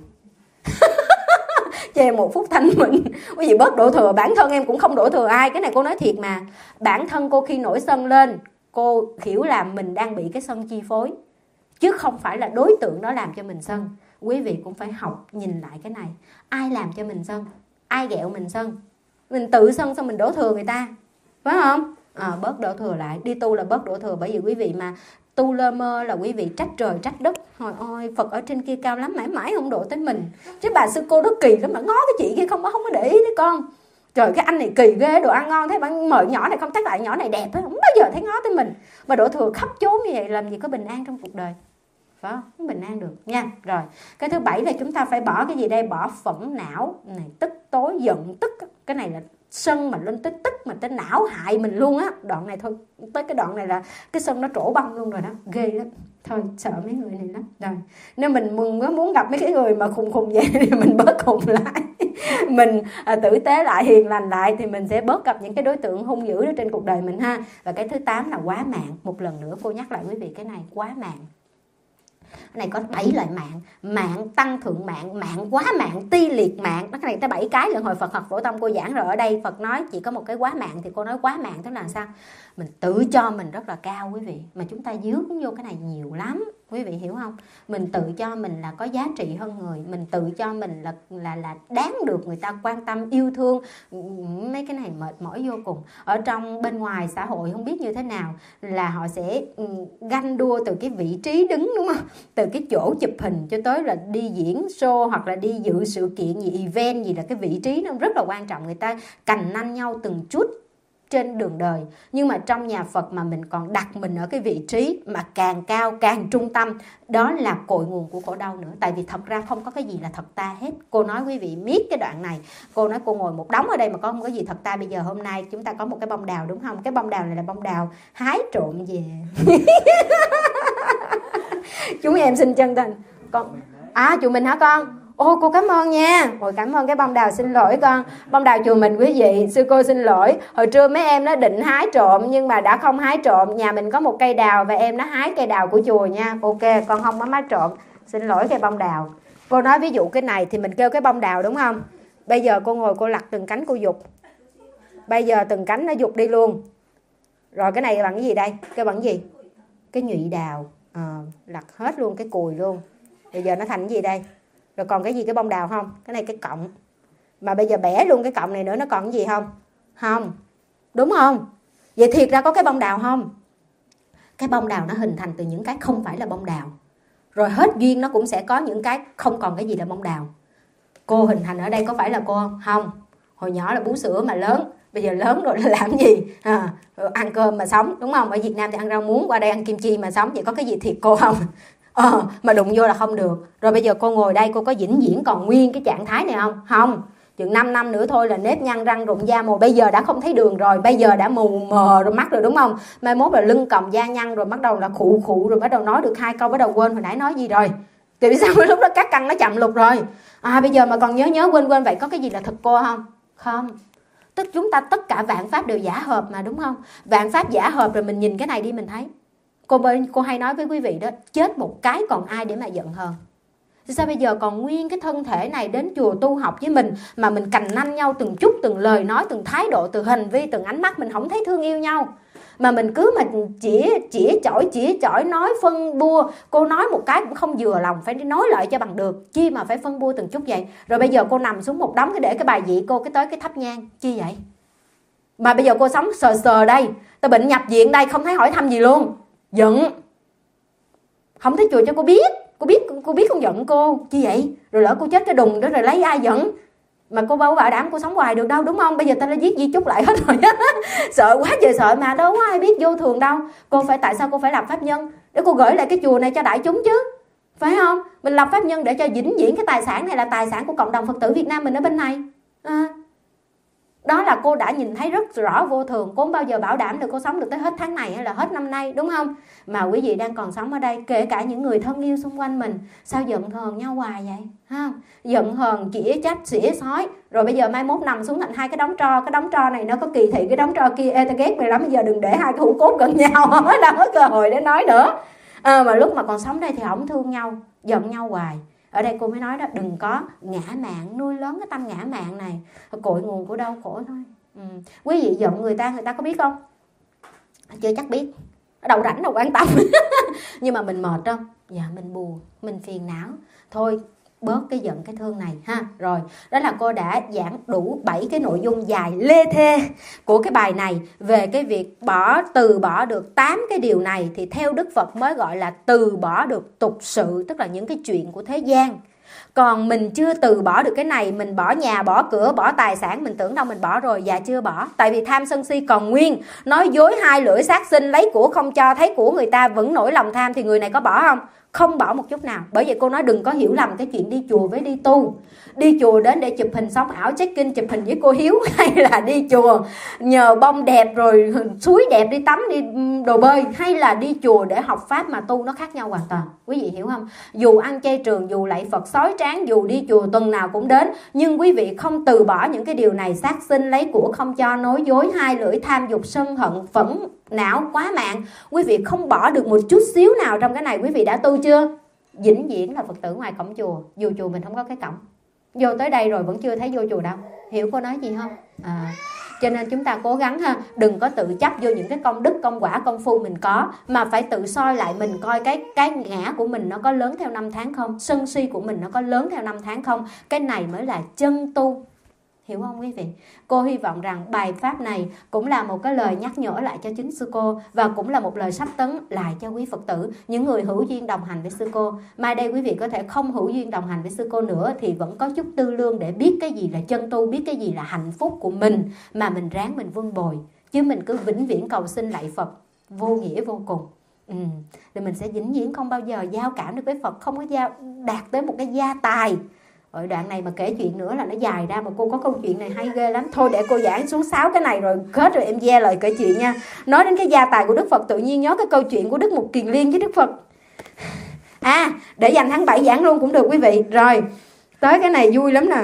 Cho em một phút thanh minh. Quý vị bớt đổ thừa, bản thân em cũng không đổ thừa ai. Cái này cô nói thiệt mà. Bản thân cô khi nổi sân lên, cô hiểu là mình đang bị cái sân chi phối, chứ không phải là đối tượng đó làm cho mình sân. Quý vị cũng phải học nhìn lại cái này. Ai làm cho mình sân? Ai ghẹo mình sân? Mình tự sân xong mình đổ thừa người ta, phải không? À, bớt đổ thừa lại. Đi tu là bớt đổ thừa. Bởi vì quý vị mà tu lơ mơ là quý vị trách trời trách đất. Hồi ôi Phật ở trên kia cao lắm, mãi mãi không độ tới mình. Chứ bà sư cô đó kỳ lắm, mà ngó cái chị kia không có không có để ý đấy con. Trời, cái anh này kỳ ghê, đồ ăn ngon thế mà mời nhỏ này không, tác lại nhỏ này đẹp, không bao giờ thấy ngó tới mình. Mà đổ thừa khắp chốn như vậy làm gì có bình an trong cuộc đời, phải không? Không bình an được nha. Rồi cái thứ bảy là chúng ta phải bỏ cái gì đây? Bỏ phẫn não này, tức tối giận tức. Cái này là sân mà lên tới tức mà tới não hại mình luôn á. Đoạn này thôi, tới cái đoạn này là cái sân nó trổ băng luôn rồi đó, ghê lắm. Thôi sợ mấy người này lắm. Rồi nếu mình muốn, muốn gặp mấy cái người mà khùng khùng vậy thì mình bớt khùng lại. Mình à, tử tế lại, hiền lành lại, thì mình sẽ bớt gặp những cái đối tượng hung dữ đó trên cuộc đời mình ha. Và cái thứ tám là quá mạng. Một lần nữa cô nhắc lại quý vị cái này, quá mạng. Cái này có bảy loại mạng. Mạng tăng thượng mạng, mạng quá mạng, ti liệt mạng. Cái này tới bảy cái lần hồi Phật học phổ thông cô giảng rồi. Ở đây Phật nói chỉ có một cái quá mạng, thì cô nói quá mạng tức là sao? Mình tự cho mình rất là cao quý vị, mà chúng ta dướng vô cái này nhiều lắm. Quý vị hiểu không? Mình tự cho mình là có giá trị hơn người, mình tự cho mình là là là đáng được người ta quan tâm yêu thương. Mấy cái này mệt mỏi vô cùng. Ở trong bên ngoài xã hội không biết như thế nào là họ sẽ ganh đua từ cái vị trí đứng, đúng không? Từ cái chỗ chụp hình cho tới là đi diễn show hoặc là đi dự sự kiện gì, event gì, là cái vị trí nó rất là quan trọng. Người ta cành nanh nhau từng chút trên đường đời. Nhưng mà trong nhà Phật mà mình còn đặt mình ở cái vị trí mà càng cao càng trung tâm, đó là cội nguồn của khổ đau nữa. Tại vì thật ra không có cái gì là thật ta hết. Cô nói quý vị biết cái đoạn này. Cô nói cô ngồi một đống ở đây mà có không có gì thật ta. Bây giờ hôm nay chúng ta có một cái bông đào, đúng không? Cái bông đào này là bông đào hái trộm về. Chúng em xin chân thành. Con à, chùa mình hả con? Ôi cô cảm ơn nha. Ôi cảm ơn cái bông đào, xin lỗi con. Bông đào chùa mình quý vị, sư cô xin lỗi. Hồi trưa mấy em nó định hái trộm nhưng mà đã không hái trộm. Nhà mình có một cây đào và em nó hái cây đào của chùa nha. Ok, con không có hái trộm. Xin lỗi cây bông đào. Cô nói ví dụ cái này thì mình kêu cái bông đào, đúng không? Bây giờ cô ngồi cô lặt từng cánh cô dục. Bây giờ từng cánh nó dục đi luôn. Rồi cái này bằng cái gì đây? Cái bằng cái gì? Cái nhụy đào. À, lặt hết luôn cái cùi luôn. Bây giờ nó thành cái gì đây? Rồi còn cái gì cái bông đào không? Cái này cái cọng. Mà bây giờ bẻ luôn cái cọng này nữa, nó còn cái gì không? Không. Đúng không? Vậy thiệt ra có cái bông đào không? Cái bông đào nó hình thành từ những cái không phải là bông đào. Rồi hết duyên nó cũng sẽ có những cái không còn cái gì là bông đào. Cô hình thành ở đây có phải là cô không? Không. Hồi nhỏ là bú sữa mà lớn. Bây giờ lớn rồi là làm gì? À, ăn cơm mà sống, đúng không? Ở Việt Nam thì ăn rau muống, qua đây ăn kim chi mà sống. Vậy có cái gì thiệt cô không? Ờ, mà đụng vô là không được. Rồi bây giờ cô ngồi đây cô có vĩnh viễn còn nguyên cái trạng thái này không? Không. Chừng năm năm nữa thôi là nếp nhăn răng rụng da mồi. Bây giờ đã không thấy đường rồi. Bây giờ đã mù mờ rồi mắt rồi, đúng không? Mai mốt là lưng còng da nhăn rồi bắt đầu là khụ khụ rồi bắt đầu nói được hai câu bắt đầu quên hồi nãy nói gì rồi. Thì sao lúc đó các căn nó chậm lục rồi. À bây giờ mà còn nhớ nhớ quên quên vậy có cái gì là thật cô không? Không. Tức chúng ta tất cả vạn pháp đều giả hợp mà, đúng không? Vạn pháp giả hợp rồi mình nhìn cái này đi mình thấy. Cô, cô hay nói với quý vị đó, chết một cái còn ai để mà giận hờn. Sao bây giờ còn nguyên cái thân thể này đến chùa tu học với mình mà mình cành nanh nhau từng chút, từng lời nói, từng thái độ, từng hành vi, từng ánh mắt, mình không thấy thương yêu nhau. Mà mình cứ mà chỉ chỉ chổi, chỉ chổi nói phân bua. Cô nói một cái cũng không vừa lòng, phải nói lại cho bằng được. Chi mà phải phân bua từng chút vậy. Rồi bây giờ cô nằm xuống một đống cái để cái bài vị cô cái tới cái thắp nhang. Chi vậy? Mà bây giờ cô sống sờ sờ đây, tao bệnh nhập viện đây không thấy hỏi thăm gì luôn. Giận. Không thấy chùa cho cô biết. Cô biết cô biết con giận cô. Chi vậy? Rồi lỡ cô chết cái đùng đó rồi lấy ai giận? Mà cô bảo bảo đảm cô sống hoài được đâu, đúng không? Bây giờ ta đã viết di chúc lại hết rồi á. Sợ quá trời sợ mà đâu có ai biết vô thường đâu. Cô phải tại sao cô phải lập pháp nhân? Để cô gửi lại cái chùa này cho đại chúng chứ. Phải không? Mình lập pháp nhân để cho vĩnh viễn cái tài sản này là tài sản của cộng đồng Phật tử Việt Nam mình ở bên này. À. Đó là cô đã nhìn thấy rất rõ vô thường. Cô không bao giờ bảo đảm được cô sống được tới hết tháng này hay là hết năm nay, đúng không? Mà quý vị đang còn sống ở đây, kể cả những người thân yêu xung quanh mình, sao giận hờn nhau hoài vậy? Ha? Giận hờn, chĩa trách, xỉa xói. Rồi bây giờ mai mốt nằm xuống thành hai cái đống tro. Cái đống tro này nó có kỳ thị cái đống tro kia. Ê, ta ghét mày lắm, bây giờ đừng để hai cái hũ cốt gần nhau. Đâu có cơ hội để nói nữa. À, mà lúc mà còn sống đây thì không thương nhau, giận nhau hoài. Ở đây cô mới nói đó, đừng có ngã mạn, nuôi lớn cái tâm ngã mạn này. Cội nguồn của đau khổ thôi. Ừ. Quý vị giận người ta, người ta có biết không? Chưa chắc biết. Đâu rảnh đâu quan tâm. Nhưng mà mình mệt không? Dạ mình buồn, mình phiền não. Thôi bớt cái giận cái thương này ha. Rồi, đó là cô đã giảng đủ bảy cái nội dung dài lê thê của cái bài này về cái việc bỏ từ bỏ được tám cái điều này thì theo Đức Phật mới gọi là từ bỏ được tục sự, tức là những cái chuyện của thế gian. Còn mình chưa từ bỏ được cái này, mình bỏ nhà, bỏ cửa, bỏ tài sản, mình tưởng đâu mình bỏ rồi, dạ chưa bỏ. Tại vì tham sân si còn nguyên, nói dối hai lưỡi sát sinh, lấy của không cho, thấy của người ta vẫn nổi lòng tham thì người này có bỏ không? Không bỏ một chút nào. Bởi vậy cô nói đừng có hiểu lầm cái chuyện đi chùa với đi tu. Đi chùa đến để chụp hình sống ảo check-in, chụp hình với cô Hiếu, hay là đi chùa nhờ bông đẹp rồi suối đẹp đi tắm, đi đồ bơi, hay là đi chùa để học pháp mà tu, nó khác nhau hoàn toàn. Quý vị hiểu không? Dù ăn chay trường, dù lạy Phật sói tráng, dù đi chùa tuần nào cũng đến, nhưng quý vị không từ bỏ những cái điều này, sát sinh, lấy của không cho, nói dối, hai lưỡi, tham dục, sân hận, phẫn não, quá mạng, quý vị không bỏ được một chút xíu nào trong cái này, quý vị đã tu chưa? Vĩnh viễn là Phật tử ngoài cổng chùa, dù chùa mình không có cái cổng. Vô tới đây rồi vẫn chưa thấy vô chùa đâu. Hiểu cô nói gì không? À, Cho nên chúng ta cố gắng ha, đừng có tự chấp vô những cái công đức, công quả, công phu mình có, mà phải tự soi lại mình coi cái cái ngã của mình nó có lớn theo năm tháng không, sân si của mình nó có lớn theo năm tháng không. Cái này mới là chân tu. Hiểu không quý vị? Cô hy vọng rằng bài pháp này cũng là một cái lời nhắc nhở lại cho chính sư cô, và cũng là một lời sắp tấn lại cho quý Phật tử, những người hữu duyên đồng hành với sư cô. Mai đây quý vị có thể không hữu duyên đồng hành với sư cô nữa thì vẫn có chút tư lương để biết cái gì là chân tu, biết cái gì là hạnh phúc của mình, mà mình ráng mình vun bồi. Chứ mình cứ vĩnh viễn cầu xin lạy Phật vô nghĩa vô cùng. Ừ. Thì mình sẽ vĩnh viễn không bao giờ giao cảm được với Phật, không có giao, đạt tới một cái gia tài. Ở đoạn này mà kể chuyện nữa là nó dài ra, mà cô có câu chuyện này hay ghê lắm. Thôi để cô giảng xuống sáu cái này rồi kết rồi em ve lời kể chuyện nha. Nói đến cái gia tài của Đức Phật tự nhiên nhớ cái câu chuyện của Đức Mục Kiền Liên với Đức Phật. À, để dành tháng bảy giảng luôn cũng được quý vị. Rồi, tới cái này vui lắm nè.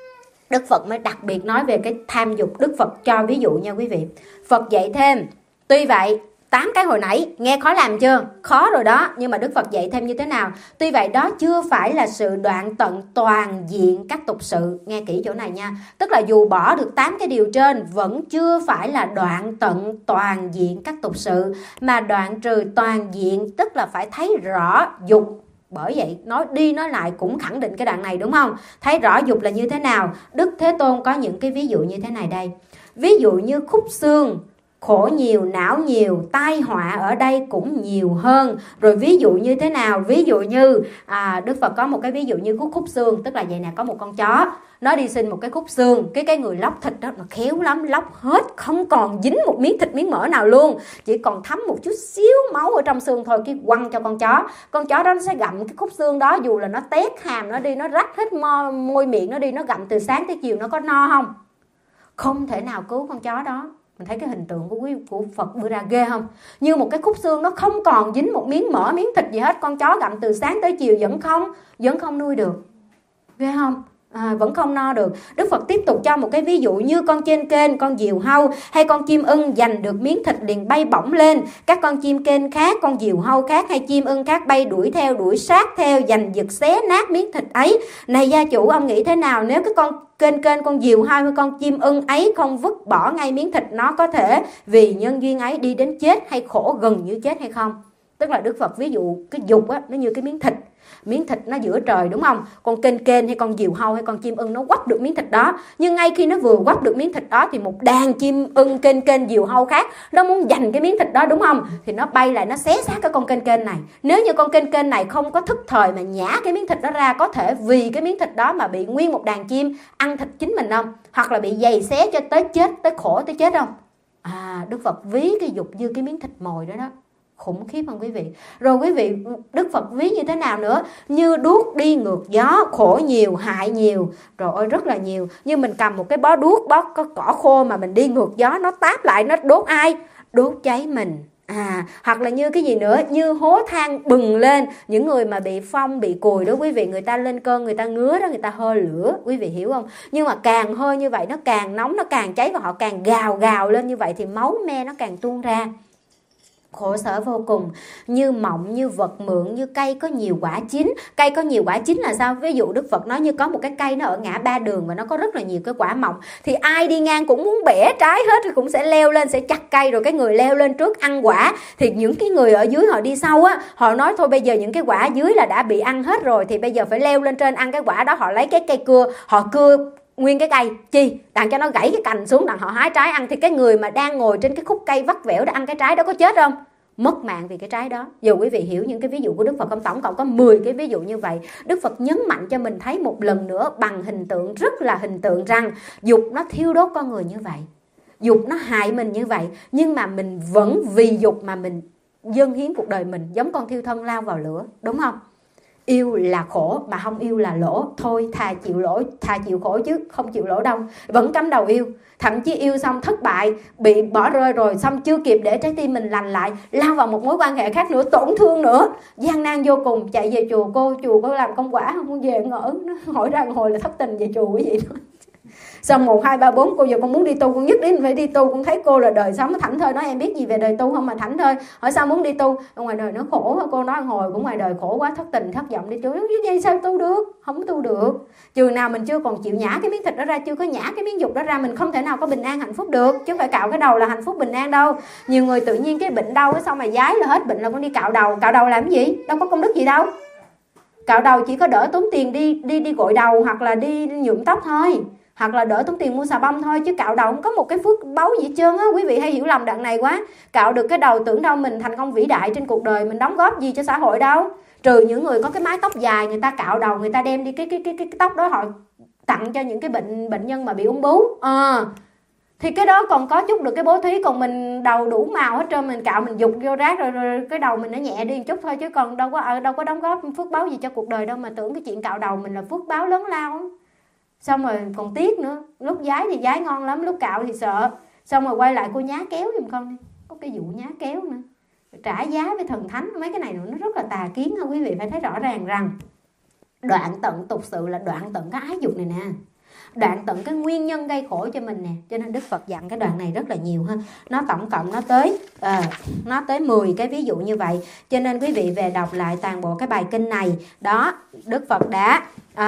Đức Phật mới đặc biệt nói về cái tham dục. Đức Phật cho ví dụ nha quý vị. Phật dạy thêm, tuy vậy tám cái hồi nãy nghe khó làm chưa? Khó rồi đó. Nhưng mà Đức Phật dạy thêm như thế nào? Tuy vậy đó chưa phải là sự đoạn tận toàn diện các tục sự. Nghe kỹ chỗ này nha. Tức là dù bỏ được tám cái điều trên, vẫn chưa phải là đoạn tận toàn diện các tục sự, mà đoạn trừ toàn diện tức là phải thấy rõ dục. Bởi vậy nói đi nói lại cũng khẳng định cái đoạn này, đúng không? Thấy rõ dục là như thế nào? Đức Thế Tôn có những cái ví dụ như thế này đây. Ví dụ như khúc xương, khổ nhiều, não nhiều, tai họa ở đây cũng nhiều hơn. Rồi ví dụ như thế nào? Ví dụ như à, Đức Phật có một cái ví dụ như khúc, khúc xương. Tức là vậy nè, có một con chó, nó đi xin một cái khúc xương. Cái cái người lóc thịt đó nó khéo lắm, lóc hết, không còn dính một miếng thịt miếng mỡ nào luôn, chỉ còn thấm một chút xíu máu ở trong xương thôi. Cái quăng cho con chó, con chó đó nó sẽ gặm cái khúc xương đó. Dù là nó tét hàm nó đi, nó rách hết mo, môi miệng nó đi, nó gặm từ sáng tới chiều, nó có no không? Không thể nào cứu con chó đó. Mình thấy cái hình tượng của quý của Phật đưa ra ghê không? Như một cái khúc xương nó không còn dính một miếng mỡ, miếng thịt gì hết. Con chó gặm từ sáng tới chiều vẫn không vẫn không nuôi được. Ghê không? À, vẫn không no được. Đức Phật tiếp tục cho một cái ví dụ như con trên kênh, con diều hâu hay con chim ưng giành được miếng thịt liền bay bổng lên. Các con chim kênh khác, con diều hâu khác hay chim ưng khác bay đuổi theo, đuổi sát theo, giành giật xé nát miếng thịt ấy. Này gia chủ, ông nghĩ thế nào nếu cái con kênh kênh con diều hâu hay con chim ưng ấy không vứt bỏ ngay miếng thịt, nó có thể vì nhân duyên ấy đi đến chết hay khổ gần như chết hay không? Tức là Đức Phật ví dụ cái dục á, nó như cái miếng thịt. Miếng thịt nó giữa trời, đúng không? Con kênh kênh hay con diều hâu hay con chim ưng nó quắp được miếng thịt đó. Nhưng ngay khi nó vừa quắp được miếng thịt đó thì một đàn chim ưng kênh kênh diều hâu khác nó muốn giành cái miếng thịt đó, đúng không? Thì nó bay lại, nó xé xác cái con kênh kênh này. Nếu như con kênh kênh này không có thức thời mà nhả cái miếng thịt đó ra, có thể vì cái miếng thịt đó mà bị nguyên một đàn chim ăn thịt chính mình không? Hoặc là bị giày xé cho tới chết, tới khổ, tới chết không? À, Đức Phật ví cái dục như cái miếng thịt mồi đó đó. Khủng khiếp không quý vị? Rồi quý vị, Đức Phật ví như thế nào nữa? Như đuốc đi ngược gió, khổ nhiều, hại nhiều. Rồi ôi rất là nhiều. Như mình cầm một cái bó đuốc, bó có cỏ khô mà mình đi ngược gió, nó táp lại, nó đốt ai? Đốt cháy mình. À, hoặc là như cái gì nữa? Như hố than bừng lên. Những người mà bị phong, bị cùi đó quý vị, người ta lên cơn, người ta ngứa đó, người ta hơi lửa. Quý vị hiểu không? Nhưng mà càng hơi như vậy, nó càng nóng, nó càng cháy, và họ càng gào gào lên như vậy thì máu me nó càng tuôn ra. Khổ sở vô cùng. Như mộng, như vật mượn, như cây có nhiều quả chín. Cây có nhiều quả chín là sao? Ví dụ Đức Phật nói như có một cái cây nó ở ngã ba đường và nó có rất là nhiều cái quả mọng, thì ai đi ngang cũng muốn bẻ trái hết, thì cũng sẽ leo lên, sẽ chặt cây, rồi cái người leo lên trước ăn quả. Thì những cái người ở dưới họ đi sau á, họ nói thôi bây giờ những cái quả dưới là đã bị ăn hết rồi, thì bây giờ phải leo lên trên ăn cái quả đó. Họ lấy cái cây cưa, họ cưa nguyên cái cây chi đặng cho nó gãy cái cành xuống, đặng họ hái trái ăn. Thì cái người mà đang ngồi trên cái khúc cây vắt vẻo để ăn cái trái đó có chết không? Mất mạng vì cái trái đó. Dù quý vị hiểu những cái ví dụ của Đức Phật không? Tổng cộng có mười cái ví dụ như vậy. Đức Phật nhấn mạnh cho mình thấy một lần nữa bằng hình tượng, rất là hình tượng, rằng dục nó thiêu đốt con người như vậy, dục nó hại mình như vậy, nhưng mà mình vẫn vì dục mà mình dâng hiến cuộc đời mình, giống con thiêu thân lao vào lửa, đúng không? Yêu là khổ, mà không yêu là lỗ. Thôi thà chịu lỗ, thà chịu khổ chứ không chịu lỗ đâu. Vẫn cắm đầu yêu. Thậm chí yêu xong thất bại, bị bỏ rơi rồi, xong chưa kịp để trái tim mình lành lại, lao vào một mối quan hệ khác nữa, tổn thương nữa, gian nan vô cùng. Chạy về chùa, cô chùa có làm công quả không? Về ngỡ, nó hỏi ra hồi là thất tình về chùa quý vị. Xong một hai ba bốn cô giờ con muốn đi tu, con nhất định phải đi tu. Con thấy cô là đời sống nó thảnh thơi, nói em biết gì về đời tu không mà thảnh thơi. Hỏi sao muốn đi tu? Ở ngoài đời nó khổ. Cô nói hồi cũng ngoài đời khổ quá, thất tình thất vọng đi tu. Như vậy sao tu được? Không tu được. Chừng nào mình chưa còn chịu nhả cái miếng thịt đó ra, chưa có nhả cái miếng dục đó ra, mình không thể nào có bình an hạnh phúc được. Chứ không phải cạo cái đầu là hạnh phúc bình an đâu. Nhiều người tự nhiên cái bệnh đau xong mà giái là hết bệnh là con đi cạo đầu. Cạo đầu làm cái gì? Đâu có công đức gì đâu. Cạo đầu chỉ có đỡ tốn tiền đi đi đi gội đầu hoặc là đi nhuộm tóc thôi, hoặc là đỡ tốn tiền mua xà bông thôi, chứ cạo đầu không có một cái phước báu gì hết trơn á. Quý vị hay hiểu lầm đoạn này quá. Cạo được cái đầu tưởng đâu mình thành công vĩ đại trên cuộc đời, mình đóng góp gì cho xã hội đâu. Trừ những người có cái mái tóc dài, người ta cạo đầu, người ta đem đi cái cái cái cái, cái tóc đó họ tặng cho những cái bệnh bệnh nhân mà bị ung bướu. À, thì cái đó còn có chút được cái bố thí, còn mình đầu đủ màu hết trơn, mình cạo mình dục vô rác rồi, rồi cái đầu mình nó nhẹ đi một chút thôi, chứ còn đâu có đâu có đóng góp phước báo gì cho cuộc đời đâu mà tưởng cái chuyện cạo đầu mình là phước báo lớn lao. Xong rồi còn tiếc nữa, lúc giái thì giái ngon lắm, lúc cạo thì sợ. Xong rồi quay lại cô nhá kéo giùm con đi, có cái vụ nhá kéo nữa, trả giá với thần thánh, mấy cái này nó rất là tà kiến ha. Quý vị phải thấy rõ ràng rằng đoạn tận tục sự là đoạn tận cái ái dục này nè, đoạn tận cái nguyên nhân gây khổ cho mình nè. Cho nên Đức Phật dặn cái đoạn này rất là nhiều ha. Nó tổng cộng nó tới à, nó tới mười cái ví dụ như vậy. Cho nên quý vị về đọc lại toàn bộ cái bài kinh này đó, Đức Phật đã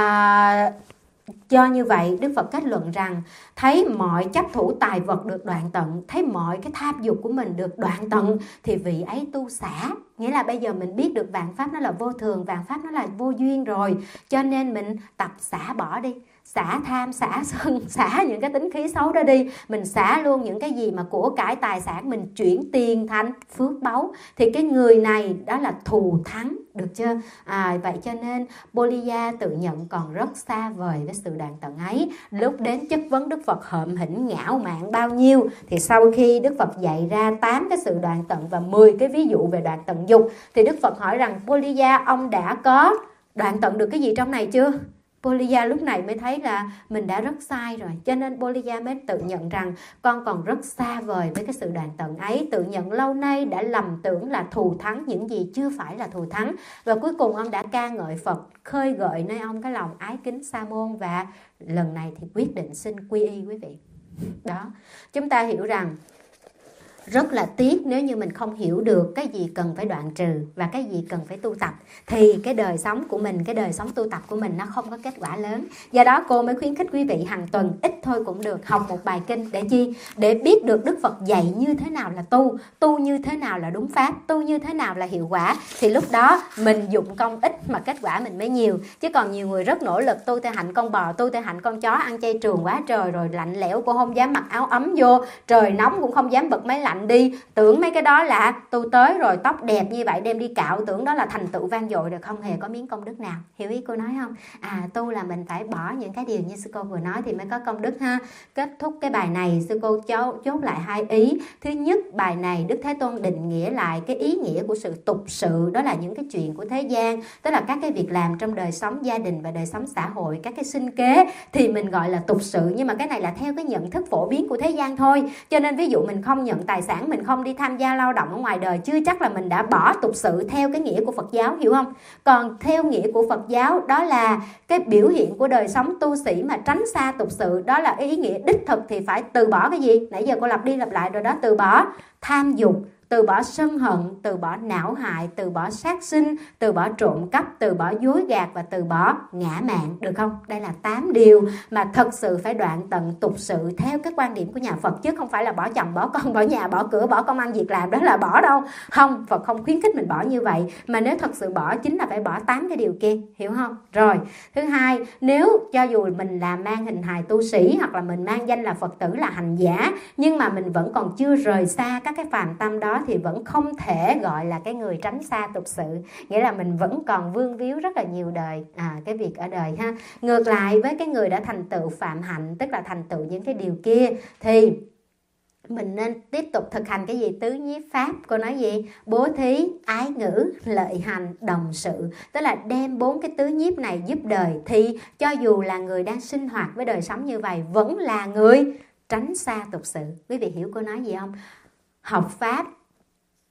à, cho như vậy. Đức Phật kết luận rằng thấy mọi chấp thủ tài vật được đoạn tận, thấy mọi cái tham dục của mình được đoạn tận, thì vị ấy tu xả. Nghĩa là bây giờ mình biết được vạn pháp nó là vô thường, vạn pháp nó là vô duyên rồi, cho nên mình tập xả bỏ đi. Xả tham, xả sân, xả những cái tính khí xấu đó đi. Mình xả luôn những cái gì mà của cải tài sản, mình chuyển tiền thành phước báu. Thì cái người này đó là thù thắng, được chưa? À, vậy cho nên Boliya tự nhận còn rất xa vời với sự đoạn tận ấy. Lúc đến chất vấn Đức Phật hợm hĩnh ngạo mạn bao nhiêu, thì sau khi Đức Phật dạy ra tám cái sự đoạn tận và mười cái ví dụ về đoạn tận dục, thì Đức Phật hỏi rằng Boliya, ông đã có đoạn tận được cái gì trong này chưa? Boliya lúc này mới thấy là mình đã rất sai rồi. Cho nên Boliya mới tự nhận rằng con còn rất xa vời với cái sự đoạn tận ấy. Tự nhận lâu nay đã lầm tưởng là thù thắng những gì chưa phải là thù thắng. Và cuối cùng ông đã ca ngợi Phật, khơi gợi nơi ông cái lòng ái kính sa môn. Và lần này thì quyết định xin quy y quý vị. Đó, chúng ta hiểu rằng rất là tiếc nếu như mình không hiểu được cái gì cần phải đoạn trừ và cái gì cần phải tu tập, thì cái đời sống của mình, cái đời sống tu tập của mình nó không có kết quả lớn. Do đó cô mới khuyến khích quý vị hàng tuần ít thôi cũng được học một bài kinh. Để chi? Để biết được Đức Phật dạy như thế nào là tu, tu như thế nào là đúng pháp, tu như thế nào là hiệu quả. Thì lúc đó mình dụng công ít mà kết quả mình mới nhiều. Chứ còn nhiều người rất nỗ lực tu theo hạnh con bò, tu theo hạnh con chó, ăn chay trường quá trời, rồi lạnh lẽo cũng không dám mặc áo ấm vô, trời nóng cũng không dám bật máy lạnh đi, tưởng mấy cái đó là tu tới rồi tóc đẹp như vậy đem đi cạo, tưởng đó là thành tựu vang dội, rồi không hề có miếng công đức nào. Hiểu ý cô nói không? À, tu là mình phải bỏ những cái điều như sư cô vừa nói thì mới có công đức ha. Kết thúc cái bài này, sư cô chốt, chốt lại hai ý. Thứ nhất, bài này Đức Thế Tôn định nghĩa lại cái ý nghĩa của sự tục sự, đó là những cái chuyện của thế gian, tức là các cái việc làm trong đời sống gia đình và đời sống xã hội, các cái sinh kế thì mình gọi là tục sự. Nhưng mà cái này là theo cái nhận thức phổ biến của thế gian thôi. Cho nên ví dụ mình không nhận tài sản, mình không đi tham gia lao động ở ngoài đời, chưa chắc là mình đã bỏ tục sự theo cái nghĩa của Phật giáo, hiểu không? Còn theo nghĩa của Phật giáo, đó là cái biểu hiện của đời sống tu sĩ mà tránh xa tục sự, đó là ý nghĩa đích thực thì phải từ bỏ cái gì? Nãy giờ cô lặp đi lặp lại rồi đó, từ bỏ tham dục, từ bỏ sân hận, từ bỏ não hại, từ bỏ sát sinh, từ bỏ trộm cắp, từ bỏ dối gạt và từ bỏ ngã mạn, được không? Đây là tám điều mà thật sự phải đoạn tận tục sự theo cái quan điểm của nhà Phật, chứ không phải là bỏ chồng, bỏ con, bỏ nhà, bỏ cửa, bỏ công ăn việc làm, đó là bỏ đâu. Không, Phật không khuyến khích mình bỏ như vậy, mà nếu thật sự bỏ chính là phải bỏ tám cái điều kia, hiểu không? Rồi, thứ hai, nếu cho dù mình là mang hình hài tu sĩ hoặc là mình mang danh là Phật tử, là hành giả, nhưng mà mình vẫn còn chưa rời xa các cái phàm tâm đó thì vẫn không thể gọi là cái người tránh xa tục sự. Nghĩa là mình vẫn còn vương víu rất là nhiều đời à, cái việc ở đời ha. Ngược lại với cái người đã thành tựu phạm hạnh, tức là thành tựu những cái điều kia, thì mình nên tiếp tục thực hành cái gì? Tứ nhiếp pháp. Cô nói gì? Bố thí, ái ngữ, lợi hành, đồng sự. Tức là đem bốn cái tứ nhiếp này giúp đời, thì cho dù là người đang sinh hoạt với đời sống như vậy vẫn là người tránh xa tục sự. Quý vị hiểu cô nói gì không? Học pháp,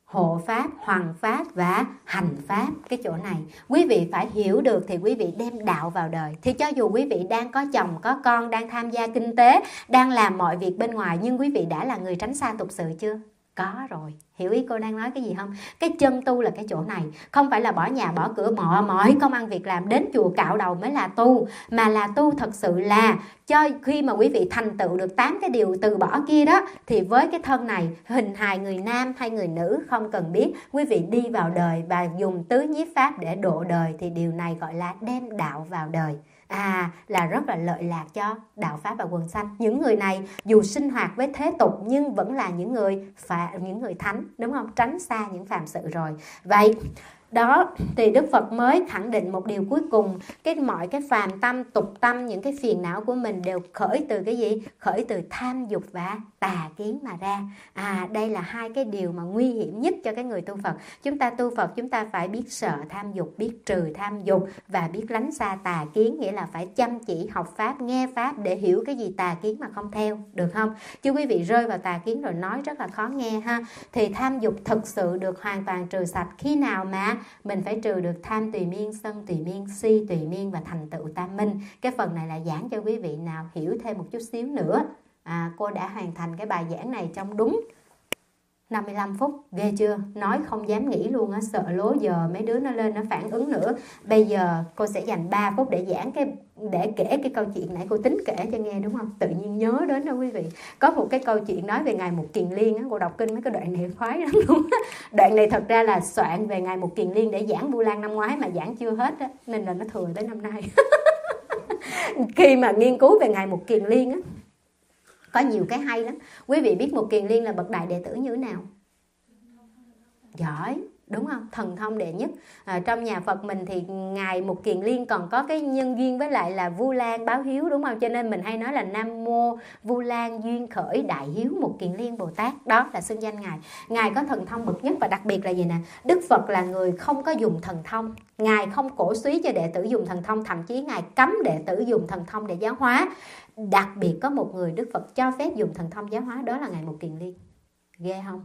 hộ pháp, hoằng pháp và hành pháp. Cái chỗ này quý vị phải hiểu được thì quý vị đem đạo vào đời. Thì cho dù quý vị đang có chồng, có con, đang tham gia kinh tế, đang làm mọi việc bên ngoài, nhưng quý vị đã là người tránh xa tục sự chưa? Có rồi. Hiểu ý cô đang nói cái gì không? Cái chân tu là cái chỗ này. Không phải là bỏ nhà bỏ cửa mọi mọi công ăn việc làm đến chùa cạo đầu mới là tu, mà là tu thật sự là cho khi mà quý vị thành tựu được tám cái điều từ bỏ kia đó, thì với cái thân này, hình hài người nam hay người nữ không cần biết, quý vị đi vào đời và dùng tứ nhiếp pháp để độ đời, thì điều này gọi là đem đạo vào đời. À, là rất là lợi lạc cho đạo pháp và quần sanh. Những người này dù sinh hoạt với thế tục nhưng vẫn là những người phà, những người thánh, đúng không? Tránh xa những phàm sự rồi. Vậy đó thì Đức Phật mới khẳng định một điều cuối cùng, cái mọi cái phàm tâm, tục tâm, những cái phiền não của mình đều khởi từ cái gì? Khởi từ tham dục và tà kiến mà ra. À, đây là hai cái điều mà nguy hiểm nhất cho cái người tu Phật. Chúng ta tu Phật chúng ta phải biết sợ tham dục, biết trừ tham dục và biết lánh xa tà kiến, nghĩa là phải chăm chỉ học pháp, nghe pháp để hiểu cái gì tà kiến mà không theo, được không? Chứ quý vị rơi vào tà kiến rồi nói rất là khó nghe ha. Thì tham dục thực sự được hoàn toàn trừ sạch khi nào mà mình phải trừ được tham tùy miên, sân tùy miên, si tùy miên và thành tựu tam minh. Cái phần này là giảng cho quý vị nào hiểu thêm một chút xíu nữa. À, cô đã hoàn thành cái bài giảng này trong đúng năm mươi lăm phút, ghê chưa? Nói không dám nghĩ luôn á, sợ lố giờ mấy đứa nó lên nó phản ứng nữa. Bây giờ cô sẽ dành ba phút để giảng cái để kể cái câu chuyện nãy cô tính kể cho nghe, đúng không? Tự nhiên nhớ đến đó quý vị. Có một cái câu chuyện nói về Ngài Mục Kiền Liên á, cô đọc kinh mấy cái đoạn này khoái lắm luôn á. Đoạn này thật ra là soạn về Ngài Mục Kiền Liên để giảng Vu Lan năm ngoái mà giảng chưa hết á, nên là nó thừa tới năm nay. Khi mà nghiên cứu về Ngài Mục Kiền Liên á, có nhiều cái hay lắm. Quý vị biết Mục Kiền Liên là bậc đại đệ tử như thế nào? Giỏi, đúng không? Thần thông đệ nhất. À, trong nhà Phật mình thì Ngài Mục Kiền Liên còn có cái nhân duyên với lại là Vu Lan báo hiếu, đúng không? Cho nên mình hay nói là Nam Mô Vu Lan duyên khởi đại hiếu Mục Kiền Liên Bồ Tát. Đó là xưng danh Ngài. Ngài có thần thông bậc nhất và đặc biệt là gì nè? Đức Phật là người không có dùng thần thông. Ngài không cổ suý cho đệ tử dùng thần thông, thậm chí Ngài cấm đệ tử dùng thần thông để giáo hóa. Đặc biệt có một người Đức Phật cho phép dùng thần thông giáo hóa, đó là Ngài Mục Kiền Liên. Ghê không?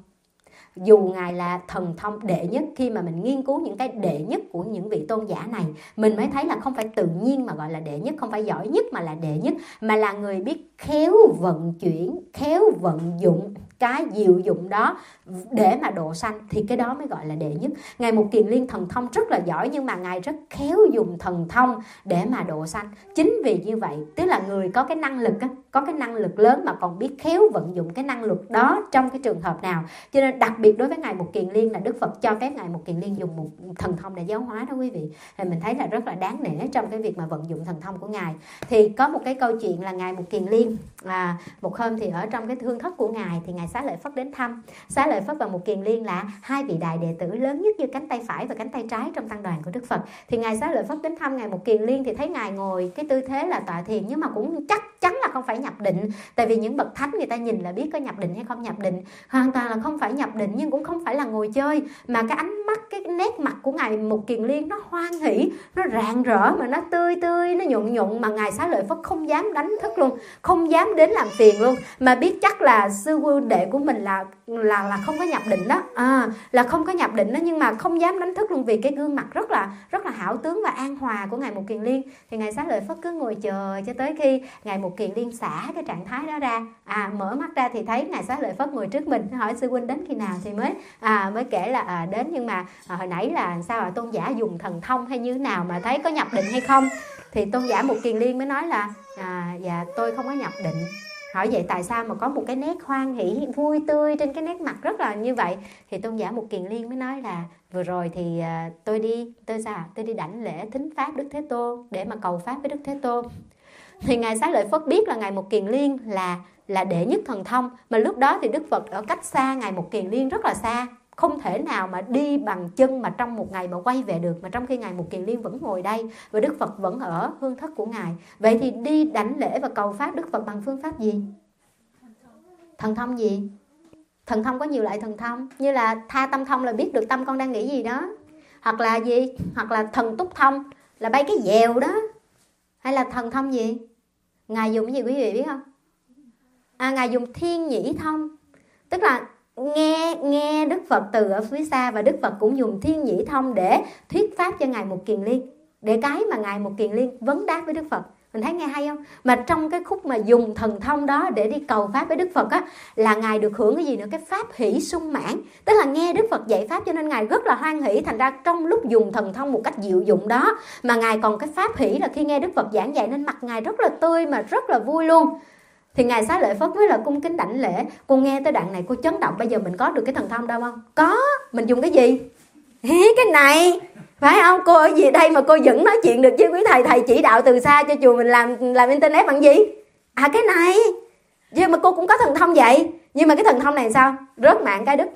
Dù Ngài là thần thông đệ nhất, khi mà mình nghiên cứu những cái đệ nhất của những vị tôn giả này, mình mới thấy là không phải tự nhiên mà gọi là đệ nhất, không phải giỏi nhất mà là đệ nhất, mà là người biết khéo vận chuyển, khéo vận dụng cái diệu dụng đó để mà độ sanh, thì cái đó mới gọi là đệ nhất. Ngài Mục Kiền Liên thần thông rất là giỏi, nhưng mà Ngài rất khéo dùng thần thông để mà độ sanh. Chính vì như vậy, tức là người có cái năng lực, có cái năng lực lớn mà còn biết khéo vận dụng cái năng lực đó trong cái trường hợp nào. Cho nên đặc biệt đối với Ngài Mục Kiền Liên là Đức Phật cho phép Ngài Mục Kiền Liên dùng một thần thông để giáo hóa đó quý vị. Thì mình thấy là rất là đáng nể trong cái việc mà vận dụng thần thông của Ngài. Thì có một cái câu chuyện là Ngài Mục Kiền Liên, à, một hôm thì ở trong cái thương thất của Ngài thì Ngài Xá Lợi Phất đến thăm. Xá Lợi Phất và Mục Kiền Liên là hai vị đại đệ tử lớn nhất như cánh tay phải và cánh tay trái trong tăng đoàn của Đức Phật. Thì Ngài Xá Lợi Phất đến thăm Ngài Mục Kiền Liên thì thấy Ngài ngồi cái tư thế là tọa thiền, nhưng mà cũng chắc chắn là không phải nhập định. Tại vì những bậc thánh người ta nhìn là biết có nhập định hay không nhập định. Hoàn toàn là không phải nhập định, nhưng cũng không phải là ngồi chơi, mà cái ánh mắt, cái nét mặt của Ngài Mục Kiền Liên nó hoan hỷ, nó rạng rỡ, mà nó tươi tươi, nó nhuận nhuận, mà Ngài Xá Lợi Phất không dám đánh thức luôn, không dám đến làm phiền luôn, mà biết chắc là sư huynh đệ của mình là là là không có nhập định đó, à, là không có nhập định đó, nhưng mà không dám đánh thức luôn vì cái gương mặt rất là rất là hảo tướng và an hòa của Ngài Mục Kiền Liên. Thì Ngài Xá Lợi Phất cứ ngồi chờ cho tới khi Ngài Mục Kiền Liên xả cái trạng thái đó ra, à, mở mắt ra thì thấy Ngài Xá Lợi Phất ngồi trước mình, hỏi sư huynh đến khi nào, thì mới à, mới kể là à, đến, nhưng mà à, hồi nãy là sao à, tôn giả dùng thần thông hay như thế nào mà thấy có nhập định hay không. Thì tôn giả Mục Kiền Liên mới nói là à, dạ tôi không có nhập định. Hỏi vậy tại sao mà có một cái nét hoan hỷ vui tươi trên cái nét mặt rất là như vậy. Thì tôn giả Mục Kiền Liên mới nói là vừa rồi thì à, tôi đi tôi sao tôi đi đảnh lễ thính pháp Đức Thế Tôn để mà cầu pháp với Đức Thế Tôn. Thì Ngài Xá Lợi Phất biết là Ngài Mục Kiền Liên là là đệ nhất thần thông, mà lúc đó thì Đức Phật ở cách xa Ngài Mục Kiền Liên rất là xa, không thể nào mà đi bằng chân mà trong một ngày mà quay về được, mà trong khi Ngài Mục Kiền Liên vẫn ngồi đây và Đức Phật vẫn ở hương thất của Ngài. Vậy thì đi đảnh lễ và cầu pháp Đức Phật bằng phương pháp gì? Thần thông gì? Thần thông có nhiều loại thần thông, như là tha tâm thông là biết được tâm con đang nghĩ gì đó, hoặc là gì? Hoặc là thần túc thông là bay cái dèo đó. Hay là thần thông gì? Ngài dùng cái gì quý vị biết không? À, Ngài dùng thiên nhĩ thông. Tức là nghe nghe Đức Phật từ ở phía xa, và Đức Phật cũng dùng Thiên Nhĩ Thông để thuyết pháp cho Ngài Một Kiền Liên, để cái mà Ngài Một Kiền Liên vấn đáp với Đức Phật. Mình thấy nghe hay không? Mà trong cái khúc mà dùng thần thông đó để đi cầu pháp với Đức Phật á, là Ngài được hưởng cái gì nữa? Cái pháp hỷ sung mãn. Tức là nghe Đức Phật dạy pháp cho nên Ngài rất là hoan hỷ. Thành ra trong lúc dùng thần thông một cách diệu dụng đó mà Ngài còn cái pháp hỷ là khi nghe Đức Phật giảng dạy, nên mặt Ngài rất là tươi mà rất là vui luôn. Thì Ngài Xá Lợi Phất mới là cung kính đảnh lễ. Cô nghe tới đoạn này cô chấn động. Bây giờ mình có được cái thần thông đâu không? Có. Mình dùng cái gì? Cái này, phải không? Cô ở gì đây mà cô vẫn nói chuyện được với quý thầy, thầy chỉ đạo từ xa cho chùa mình làm làm internet bằng gì? À cái này. Nhưng mà cô cũng có thần thông vậy. Nhưng mà cái thần thông này sao? Rớt mạng cái đứt.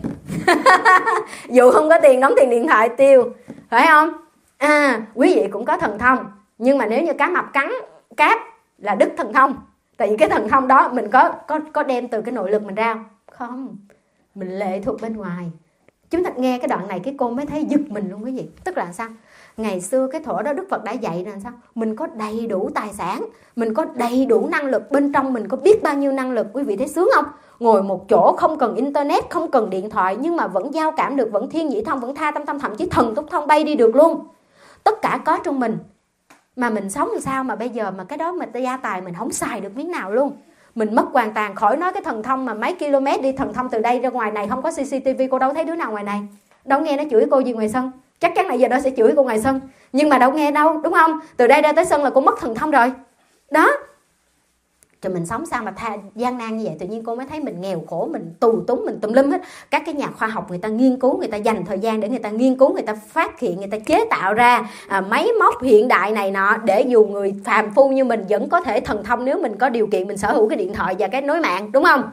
Dù không có tiền đóng tiền điện thoại tiêu, phải không? À, quý vị cũng có thần thông. Nhưng mà nếu như cá mập cắn cáp là đứt thần thông. Tại vì cái thần thông đó mình có có có đem từ cái nội lực mình ra không? Mình lệ thuộc bên ngoài. Chúng ta nghe cái đoạn này cái cô mới thấy giật mình luôn quý vị. Tức là sao? Ngày xưa cái thuở đó Đức Phật đã dạy là sao? Mình có đầy đủ tài sản, mình có đầy đủ năng lực, bên trong mình có biết bao nhiêu năng lực. Quý vị thấy sướng không? Ngồi một chỗ không cần internet, không cần điện thoại, nhưng mà vẫn giao cảm được, vẫn thiên nhĩ thông, vẫn tha tâm thông, thậm chí thần túc thông bay đi được luôn. Tất cả có trong mình. Mà mình sống làm sao mà bây giờ mà cái đó mà gia tài mình không xài được miếng nào luôn. Mình mất hoàn toàn, khỏi nói cái thần thông mà mấy km đi, thần thông từ đây ra ngoài này không có xê xê tê vê, cô đâu thấy đứa nào ngoài này. Đâu nghe nó chửi cô gì ngoài sân. Chắc chắn là giờ nó sẽ chửi cô ngoài sân. Nhưng mà đâu nghe đâu, đúng không? Từ đây ra tới sân là cô mất thần thông rồi. Đó. Rồi mình sống sao mà tha, gian nan như vậy. Tự nhiên cô mới thấy mình nghèo khổ, mình tù túng, mình tùm lum hết. Các cái nhà khoa học người ta nghiên cứu, người ta dành thời gian để người ta nghiên cứu, người ta phát hiện, người ta chế tạo ra à, máy móc hiện đại này nọ, để dù người phàm phu như mình vẫn có thể thần thông nếu mình có điều kiện, mình sở hữu cái điện thoại và cái nối mạng, đúng không?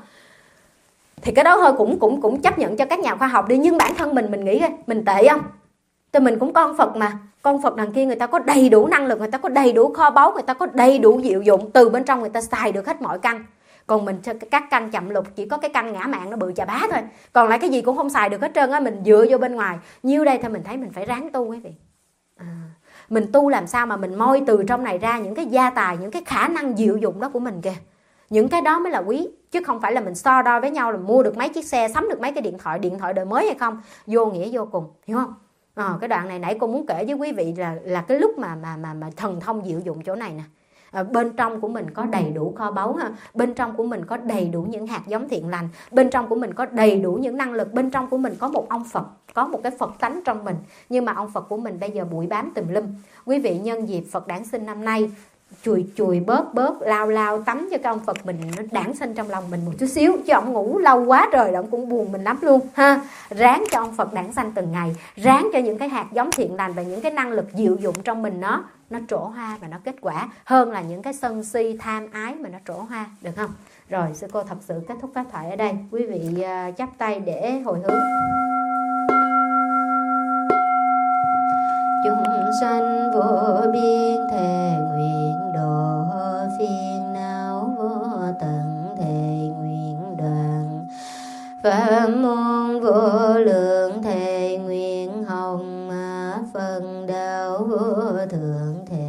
Thì cái đó thôi cũng cũng cũng chấp nhận cho các nhà khoa học đi. Nhưng bản thân mình, mình nghĩ mình tệ không? Thì mình cũng con Phật mà. Con Phật đằng kia người ta có đầy đủ năng lực, người ta có đầy đủ kho báu, người ta có đầy đủ diệu dụng, từ bên trong người ta xài được hết mọi căn. Còn mình các căn chậm lục, chỉ có cái căn ngã mạng nó bự chà bá thôi. Còn lại cái gì cũng không xài được hết trơn á, mình dựa vô bên ngoài. Nhiêu đây thôi mình thấy mình phải ráng tu quý vị. À, mình tu làm sao mà mình moi từ trong này ra những cái gia tài, những cái khả năng diệu dụng đó của mình kìa. Những cái đó mới là quý. Chứ không phải là mình so đo với nhau là mua được mấy chiếc xe, sắm được mấy cái điện thoại, điện thoại đời mới hay không. Vô nghĩa vô cùng, hiểu không? À, cái đoạn này nãy cô muốn kể với quý vị là là cái lúc mà mà mà mà thần thông diệu dụng chỗ này nè. À, bên trong của mình có đầy đủ kho báu ha, bên trong của mình có đầy đủ những hạt giống thiện lành, bên trong của mình có đầy đủ những năng lực, bên trong của mình có một ông Phật, có một cái Phật tánh trong mình. Nhưng mà ông Phật của mình bây giờ bụi bám tùm lum. Quý vị nhân dịp Phật đản sinh năm nay, chùi chùi bớt bớt lao lao tắm cho cái ông Phật mình nó đản sinh trong lòng mình một chút xíu, chứ ông ngủ lâu quá rồi ông cũng buồn mình lắm luôn ha. Ráng cho ông Phật đản sanh từng ngày, ráng cho những cái hạt giống thiện lành và những cái năng lực diệu dụng trong mình nó nó trổ hoa và nó kết quả, hơn là những cái sân si tham ái mà nó trổ hoa, được không? Rồi sư cô thật sự kết thúc pháp thoại ở đây. Quý vị uh, chắp tay để hồi hướng. Chúng sanh vô biên thề nguyện độ, phiền não vô tận thề nguyện đoạn, pháp môn vô lượng thề nguyện hồng, phần đạo vô thượng thề